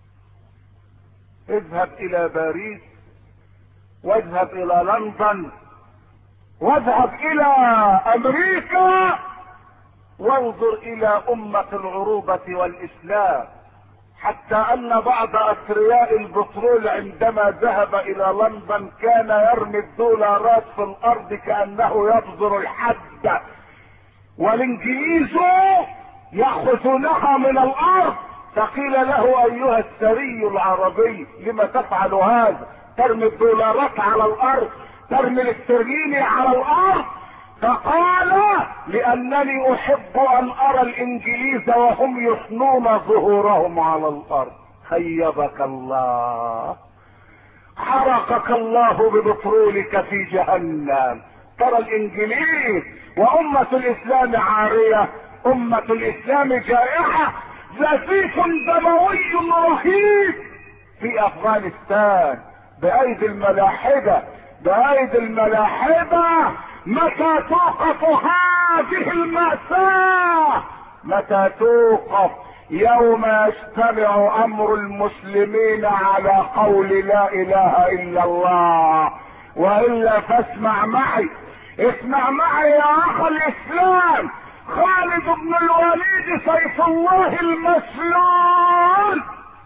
اذهب الى باريس، واذهب الى لندن، واذهب الى امريكا، وانظر الى امة العروبة والاسلام، حتى ان بعض اثرياء البترول عندما ذهب الى لندن كان يرمي الدولارات في الارض كأنه يبذر الحد، والانجليز يأخذونها من الارض. فقيل له: ايها الثري العربي، لما تفعل هذا؟ ترمي الدولارات على الارض، ترمي الاسترليني على الارض. فقال: لانني احب ان ارى الانجليز وهم يثنون ظهورهم على الارض. خيبك الله، حرقك الله ببترولك في جهنم، اشترى الانجليز وامة الاسلام عارية. امة الاسلام جائحة، نزيف دموي رهيب في افغانستان بايدي الملاحدة، بايدي الملاحدة. متى توقف هذه المأساة؟ متى توقف؟ يوم يجتمع امر المسلمين على قول لا اله الا الله. والا فاسمع معي، اسمع معي يا اخ الاسلام. خالد بن الوليد سيف الله المسلول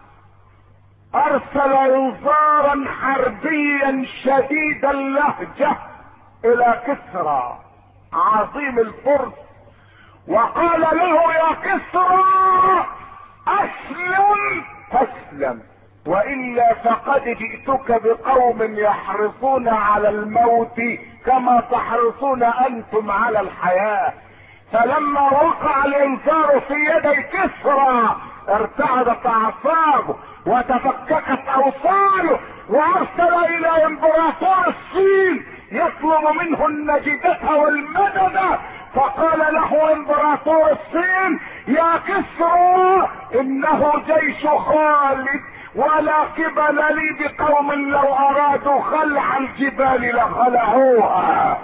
ارسل انذارا حربيا شديد اللهجة الى كسرى عظيم الفرس، وقال له يا كسرى اسلم تسلم، والا فقد جئتك بقوم يحرصون على الموت كما تحرصون انتم على الحياة. فلما وقع الانذار في يدي كسرى ارتعدت اعصابه وتفككت اوصاله، وارسل الى امبراطور الصين يطلب منه النجدة والمدد. فقال له امبراطور الصين يا كسرى انه جيش خالد، ولا قبل لي بقوم لو ارادوا خلع الجبال لخلعوها.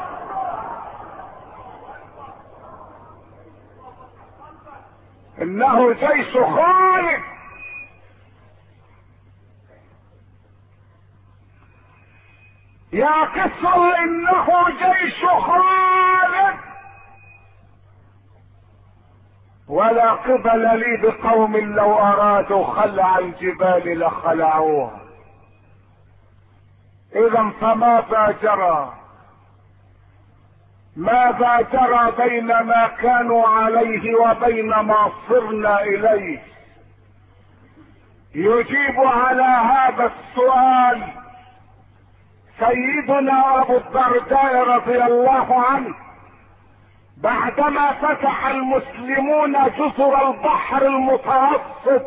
انه جيش خالد. يا كسرى انه جيش خالد، ولا قبل لي بقوم لو ارادوا خلع الجبال لخلعوها. اذا فماذا جرى؟ ماذا جرى بين ما كانوا عليه وبين ما صرنا اليه؟ يجيب على هذا السؤال سيدنا ابو الدرداء رضي الله عنه بعدما فتح المسلمون جزر البحر المتوسط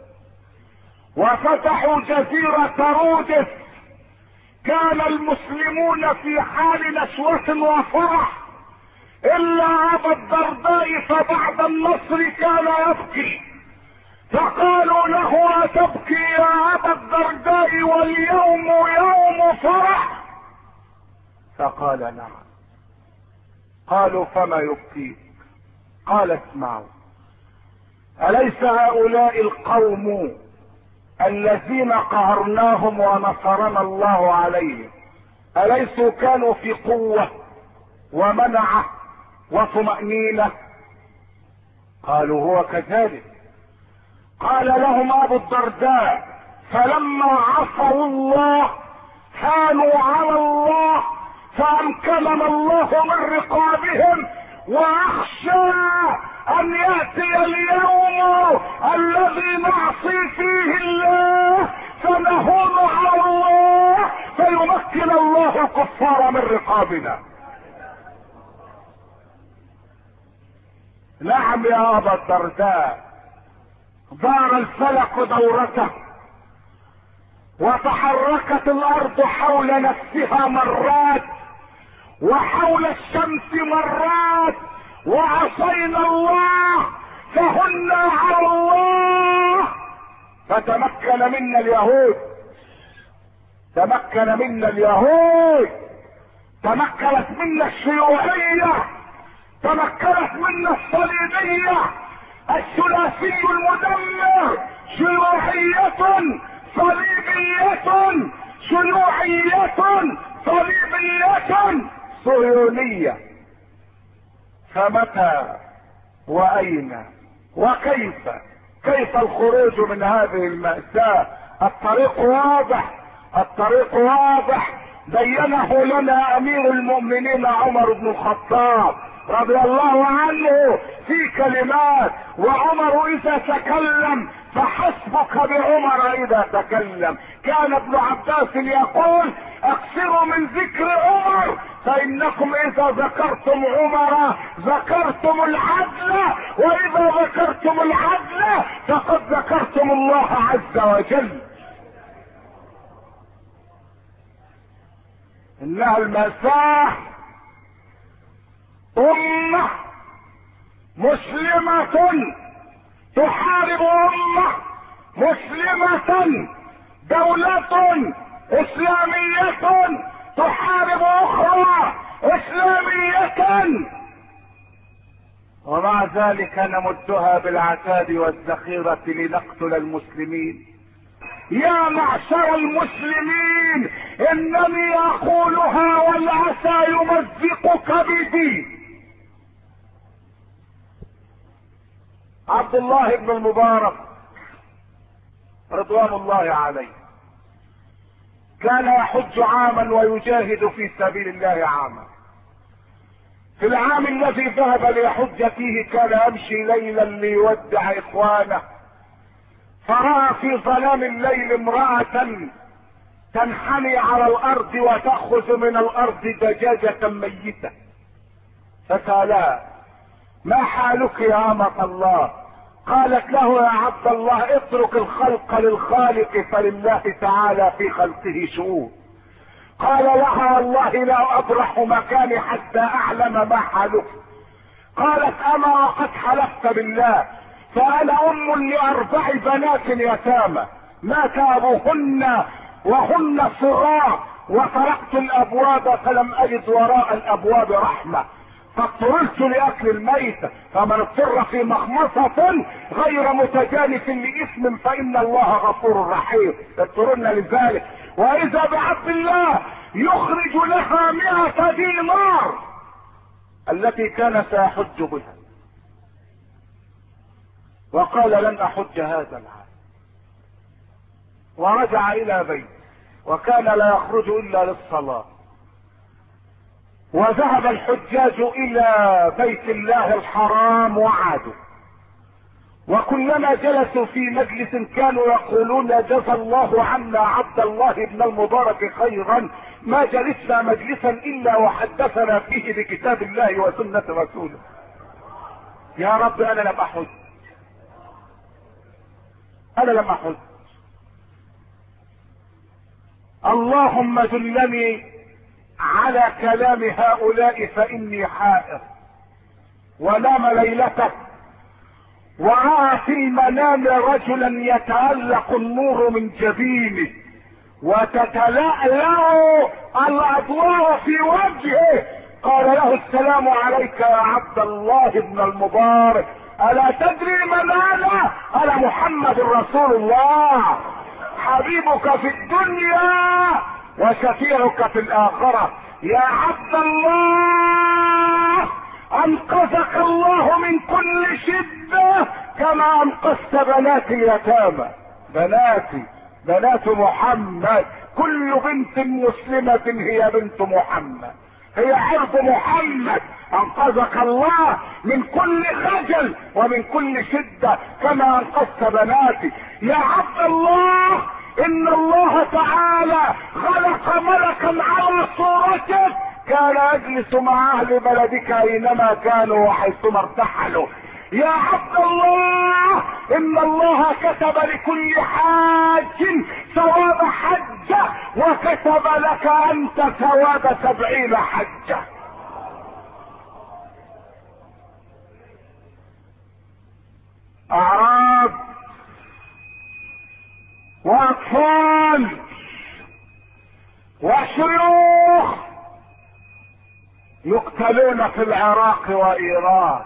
وفتحوا جزيرة رودس. كان المسلمون في حال نشوة وفرح، الا ابا الدرداء فبعد النصر كان يبكي، فقالوا له اتبكي يا ابا الدرداء واليوم يوم فرح؟ فقال نعم. قالوا فما يبكيك؟ قال اسمعوا، اليس هؤلاء القوم الذين قهرناهم ونصرنا الله عليهم اليسوا كانوا في قوة ومنعة وطمأنينة؟ قالوا هو كذلك. قال لهم ابو الدرداء فلما عصوا الله كانوا على الله فامكننا الله من رقابهم، واخشى ان ياتي اليوم الذي نعصي فيه الله فنهون على الله فيمكن الله الكفار من رقابنا. نعم يا ابا الدرداء، دار الفلك دورته وتحركت الارض حول نفسها مرات وحول الشمس مرات، وعصينا الله فهنا على الله. فتمكن منا اليهود، تمكن منا اليهود، تمكنت منا الشيوعية، تمكنت منا الصليبية، الثلاثي المدمر، شيوعية صليبية، شيوعية صليبية صهيونية. فمتى واين وكيف؟ كيف الخروج من هذه المأساة؟ الطريق واضح، الطريق واضح، بينه لنا امير المؤمنين عمر بن الخطاب رضي الله عنه في كلمات. وعمر اذا تكلم فحسبك بعمر اذا تكلم. كان ابن عباس يقول اكثروا من ذكر عمر فانكم اذا ذكرتم عمر ذكرتم العدل، واذا ذكرتم العدل فقد ذكرتم الله عز وجل. انها المأساة امة مسلمة تحارب امة مسلمة، دولة اسلامية تحارب اخرى اسلامية، ومع ذلك نمدها بالعتاد والذخيرة لنقتل المسلمين. يا معشر المسلمين، انني اقولها والعسى يمزقك بدين. عبد الله بن المبارك رضوان الله عليه كان يحج عاما ويجاهد في سبيل الله عاما. في العام الذي ذهب ليحج فيه كان يمشي ليلا ليودع اخوانه، فرأى في ظلام الليل امرأة تنحني على الارض وتأخذ من الارض دجاجة ميتة، فسألها: ما حالك يا أمة الله؟ قالت له: يا عبد الله، اترك الخلق للخالق فلله تعالى في خلقه شؤون. قال لها: والله لا أبرح مكاني حتى أعلم ما حالك. قالت: أما وقد حلفت بالله، فأنا أم لأربع بنات يتامى مات أبوهن وهن صغار، وطرقت الأبواب فلم أجد وراء الأبواب رحمة، فاضطررت لاكل الميت، فمن اضطر في مخمصة غير متجانف لاثم فان الله غفور رحيم. اضطررنا لذلك. واذا بعبد الله يخرج لها 100 دينار التي كان سيحج بها، وقال: لن احج هذا العام، ورجع الى بيته، وكان لا يخرج الا للصلاة. وذهب الحجاج الى بيت الله الحرام وعادوا، وكلما جلسوا في مجلس كانوا يقولون: جزى الله عنا عبد الله بن المبارك خيرا، ما جلسنا مجلسا الا وحدثنا فيه بكتاب الله وسنة رسوله. يا رب انا لم احج، انا لم احج، اللهم دلني على كلام هؤلاء فاني حائر. ونام ليلته ورأى في المنام رجلا يتألق النور من جبينه وتتلألأ الأضواء في وجهه. قال له: السلام عليك يا عبد الله بن المبارك، ألا تدري من أنا؟ أنا محمد رسول الله، حبيبك في الدنيا وشفيعك في الآخرة. يا عبد الله، أنقذك الله من كل شدة كما أنقذت بنات اليتامى. بناتي، بنات محمد، كل بنت مسلمة هي بنت محمد، هي عرض محمد. أنقذك الله من كل خجل ومن كل شدة كما أنقذت بناتي. يا عبد الله، ان الله تعالى خلق ملكا على صورتك كان يجلس مع اهل بلدك اينما كانوا وحيثما ارتحلوا. يا عبد الله، ان الله كتب لكل حاج ثواب حجة وكتب لك انت ثواب 70 حجة. اعراب واطفال وشيوخ يقتلون في العراق وايران،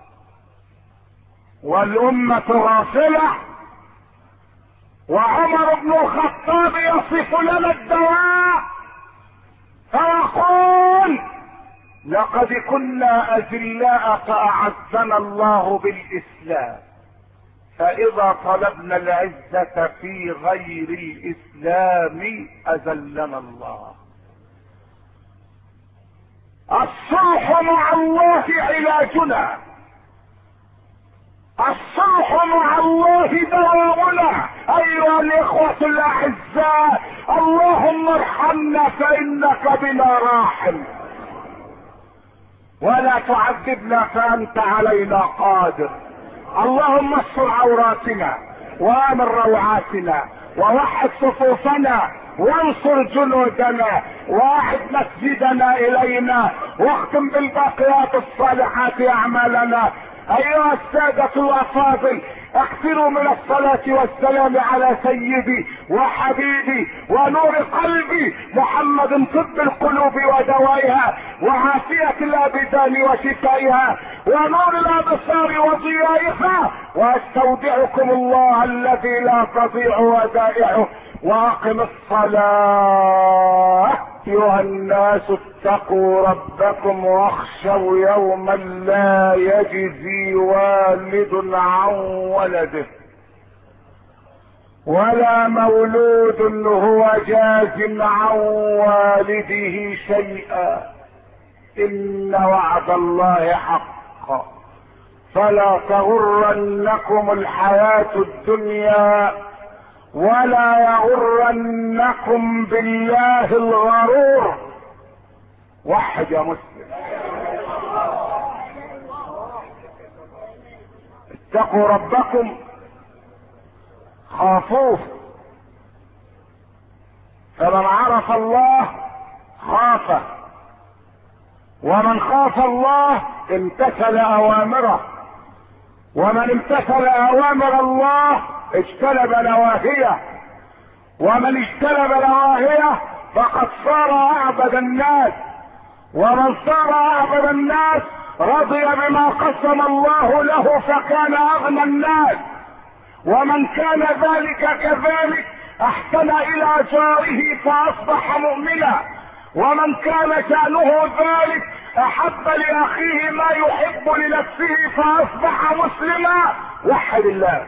والامة غافلة. وعمر بن الخطاب يصف لنا الدواء فيقول: لقد كنا اذلاء فاعزنا الله بالاسلام، فاذا طلبنا العزة في غير الاسلام اذلنا الله. الصلح مع الله علاجنا، الصلح مع الله دواؤنا. ايها الاخوة الاعزاء، اللهم ارحمنا فانك بنا راحم، ولا تعذبنا فانت علينا قادر. اللهم استر عوراتنا وامن روعاتنا ووحد صفوفنا وانصر جنودنا واعد مسجدنا الينا واختم بالباقيات الصالحات اعمالنا. ايها السادة الافاضل، اكثروا من الصلاة والسلام على سيدي وحبيبي ونور قلبي محمد، طب القلوب ودوائها وعافية الابدان وشفائها ونور الابصار وضيائها. واستودعكم الله الذي لا تضيع ودائعه، واقم الصلاة. ايها الناس اتقوا ربكم واخشوا يوما لا يجزي والد عن ولده ولا مولود هو جاز عن والده شيئا، ان وعد الله حق، فلا تغرنكم الحياة الدنيا ولا يغرنكم بالله الغرور. وحد يا مسلم. اتقوا ربكم، خافوه، فمن عرف الله خافه، ومن خاف الله امتثل اوامره، ومن امتثل اوامر الله اجتنب نواهيه، ومن اجتنب نواهيه فقد صار اعبد الناس، ومن صار اعبد الناس رضي بما قسم الله له فكان اغنى الناس، ومن كان ذلك كذلك احسن الى جاره فاصبح مؤمنا، ومن كان شأنه ذلك احب لاخيه ما يحب لنفسه فاصبح مسلما. وحد الله.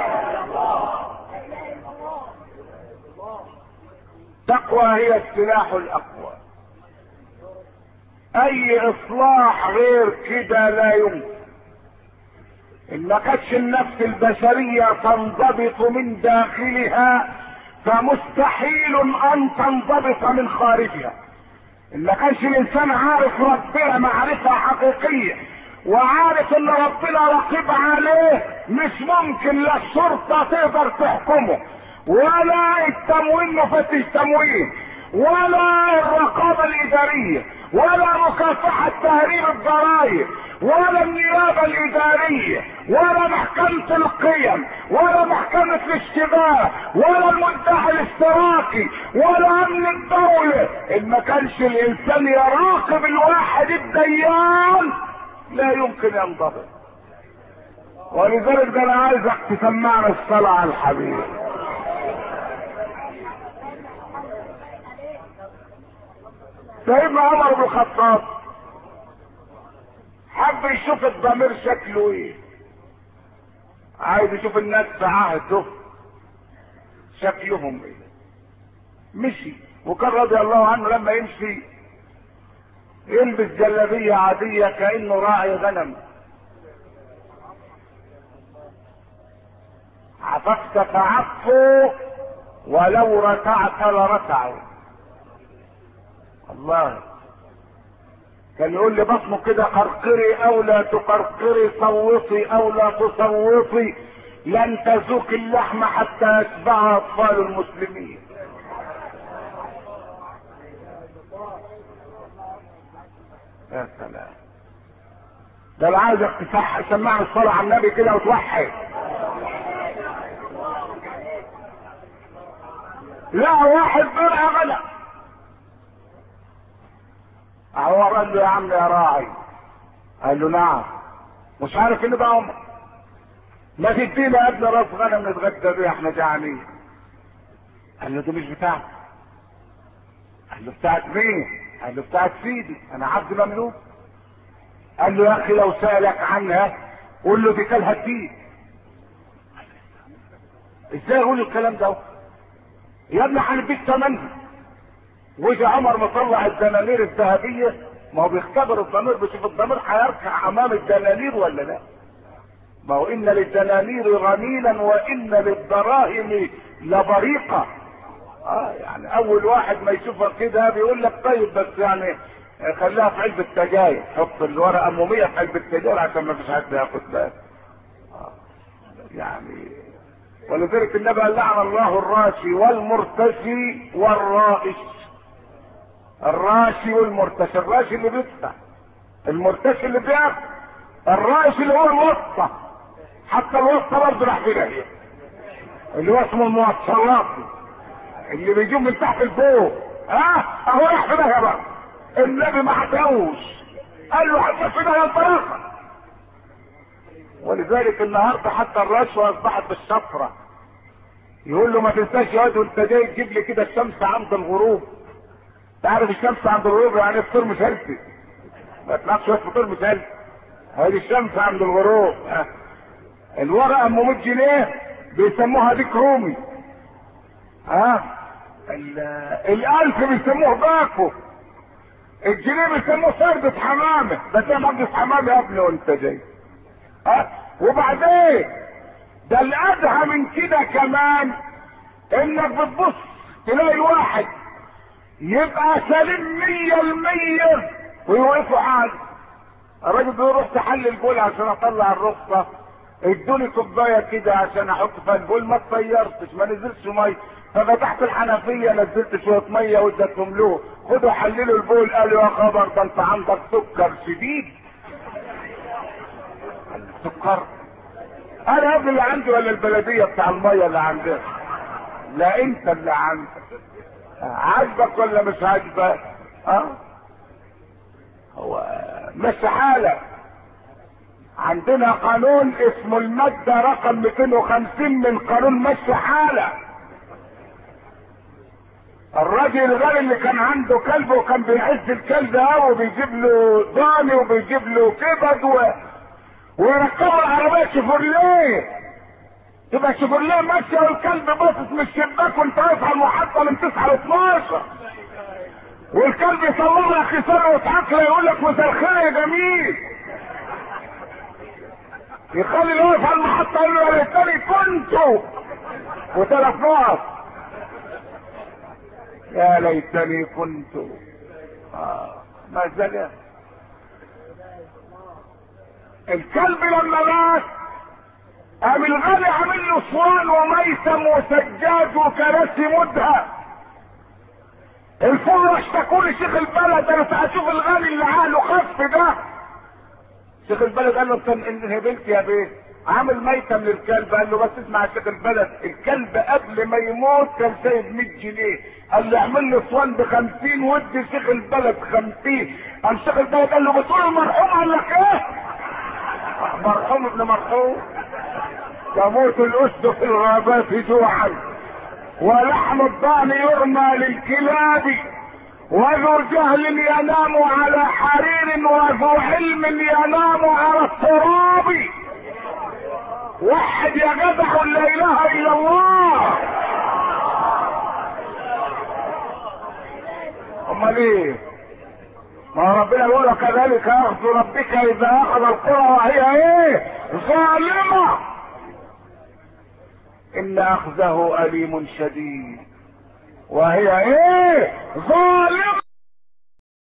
التقوى هي السلاح الاقوى، اي اصلاح غير كده لا يمكن. ان ما كانتش النفس البشرية تنضبط من داخلها فمستحيل ان تنضبط من خارجها. ان ما كانش الانسان عارف ربنا معرفة حقيقية وعارف ان ربنا رقيب عليه، مش ممكن لا الشرطة تقدر تحكمه ولا التموين مفتش تموين ولا الرقابة الادارية ولا مكافحة تهريب الضرائب ولا النيابة الادارية ولا محكمة القيم ولا محكمة الاشتباه ولا المدعي الاشتراكي ولا امن الدولة. ان ما كانش الانسان يراقب الواحد الديان لا يمكن ينضبط. ولذلك ده انا عايزك تسمعنا الصلاة على الحبيب. سيدنا عمر بن الخطاب حب يشوف الضمير شكله ايه، عايز يشوف الناس في عهده شكلهم ايه. مشي وكان رضي الله عنه لما يمشي يلبس جلابية عادية كأنه راعي غنم. عطفت فعفوا ولو ركعت لركعوا. الله كان يقول لي بطنه كده قرقري او لا تقرقري، صوتي او لا تصوتي، لن تذوق اللحم حتى يتبعها اطفال المسلمين. يا سلام، ده انا عايزك تسمعني الصلاة على النبي كده وتوحد. لا واحد برع غلط، هو قال له يا عم يا راعي، قال له نعم، مش عارف ان ده عمر، ما تدينا يا ابن راس غنم نتغدى بيه احنا جعانين. قال له دي مش بتاعتي. قال له بتاعت مين؟ قال له بتاعت سيدي، انا عبد مملوك. قال له يا اخي لو سألك عنها قول له دي كلها الدين. ازاي اقول الكلام ده يا ابني؟ هنديك ثمنها. وجي عمر مطلع الدنانير الذهبية، ما هو بيختبر الضمير، بيشوف الضمير هيركع امام الدنانير ولا لا. ما هو ان للدنانير غنيلا وان للدراهم لبريقة. يعني اول واحد ما يشوفك كده بيقول لك طيب بس يعني خليها في علبة سجاير، حط الورقة أمومية في علبة سجاير عشان ما فيش حد ياخد بالك. يعني ولذلك النبي قال لعن الله الراشي والمرتشي والرائش. الراشي والمرتشي، الراشي اللي بيدفع، المرتشي اللي بياخد، الرائش اللي هو الوسطى. حتى الوسطى برضه راح في داهيه، اللي هو اسمه الموصلات، اللي بيجيب من تحت لفوق. اهو راح في داهيه بقى. النبي ما عتاوش، قال له حتى في داهيه الطريقه. ولذلك النهارده حتى الرشوه اصبحت بالشفره. يقول له ما تنساش يا واد وانت جاي تجيب لي كده الشمس عند الغروب. تعرف الشمس عند الغروب يعني فطور مسلسل، ما تناقش شويه فطور مسلسل. هذه الشمس عند الغروب. الورقه ام 100 جنيه بيسموها ديك رومي. الالف بيسموه باكو، الجنيه بيسموه فردة حمامه. ده زي فردة حمامه يا ابني وانت جاي. وبعدين ده الادهى من كده كمان، انك بتبص تلاقي الواحد يبقى سليم 100% ويوقفوا حاجه. الراجل بيروح تحلل البول عشان اطلع الرخصه، ادوني كوبايه كده عشان احط فيها البول، ما اتطيرتش، ما نزلش ميه، ففتحت الحنفيه نزلت شويه ميه واديتهم له، خدوا حللوا البول. قالوا يا خبر ده انت عندك سكر شديد. سكر؟ انا ابني اللي عندي ولا البلديه بتاع الميه اللي عندنا؟ لا انت اللي عندك. عاجبك ولا مش عاجبك؟ هو مش حالة. عندنا قانون اسمه المادة رقم 250 من قانون مشي حالة. الراجل الغني اللي كان عنده كلب وكان بيعز الكلب قوي وبيجيب له ضاني وبيجيب له كبد ويركبوا العربية شيفورليه، تبقى شيفورليه ماشية والكلب باصص من الشباك وانت واقف على المحطة من 9 ل 12، والكلب يصور لك خسارة وتعقله يقول لك مساء الخير يا جميل، يخلي اللي واقف على المحطة يقول له يا ليتني كنت وثلاث نقط، يا ليتني كنت. ما زال الكلب لما مات قام الغني عامل له صوان وميسم وسجاد وكراسي مدهى. الفرة اشتكوا لي شيخ البلد، انا اشوف الغني اللي عقله خف ده. شيخ البلد قال له انت انهبلت يا بيه، عامل ميتم للكلب. قال له بس اسمع يا شيخ البلد، الكلب قبل ما يموت كان سايب 100 جنيه، قال له اعمل له صوان ب50 ودي شيخ البلد 50. قام شيخ البلد قال له بتقول المرحوم؟ قال لك ايه؟ مرحوم ابن مرحوم. تموت الاسد في الغابات جوعا ولحم الضأن يرمى للكلاب، وذو جهل ينام على حرير وذو علم ينام على التراب. وحد يا جدع لا اله الا الله. امال ايه؟ ما ربنا يقول كذلك اخذ ربك اذا اخذ القرى وهي ايه؟ ظالمه، ان اخذه اليم شديد وهي ايه؟ ظالمه.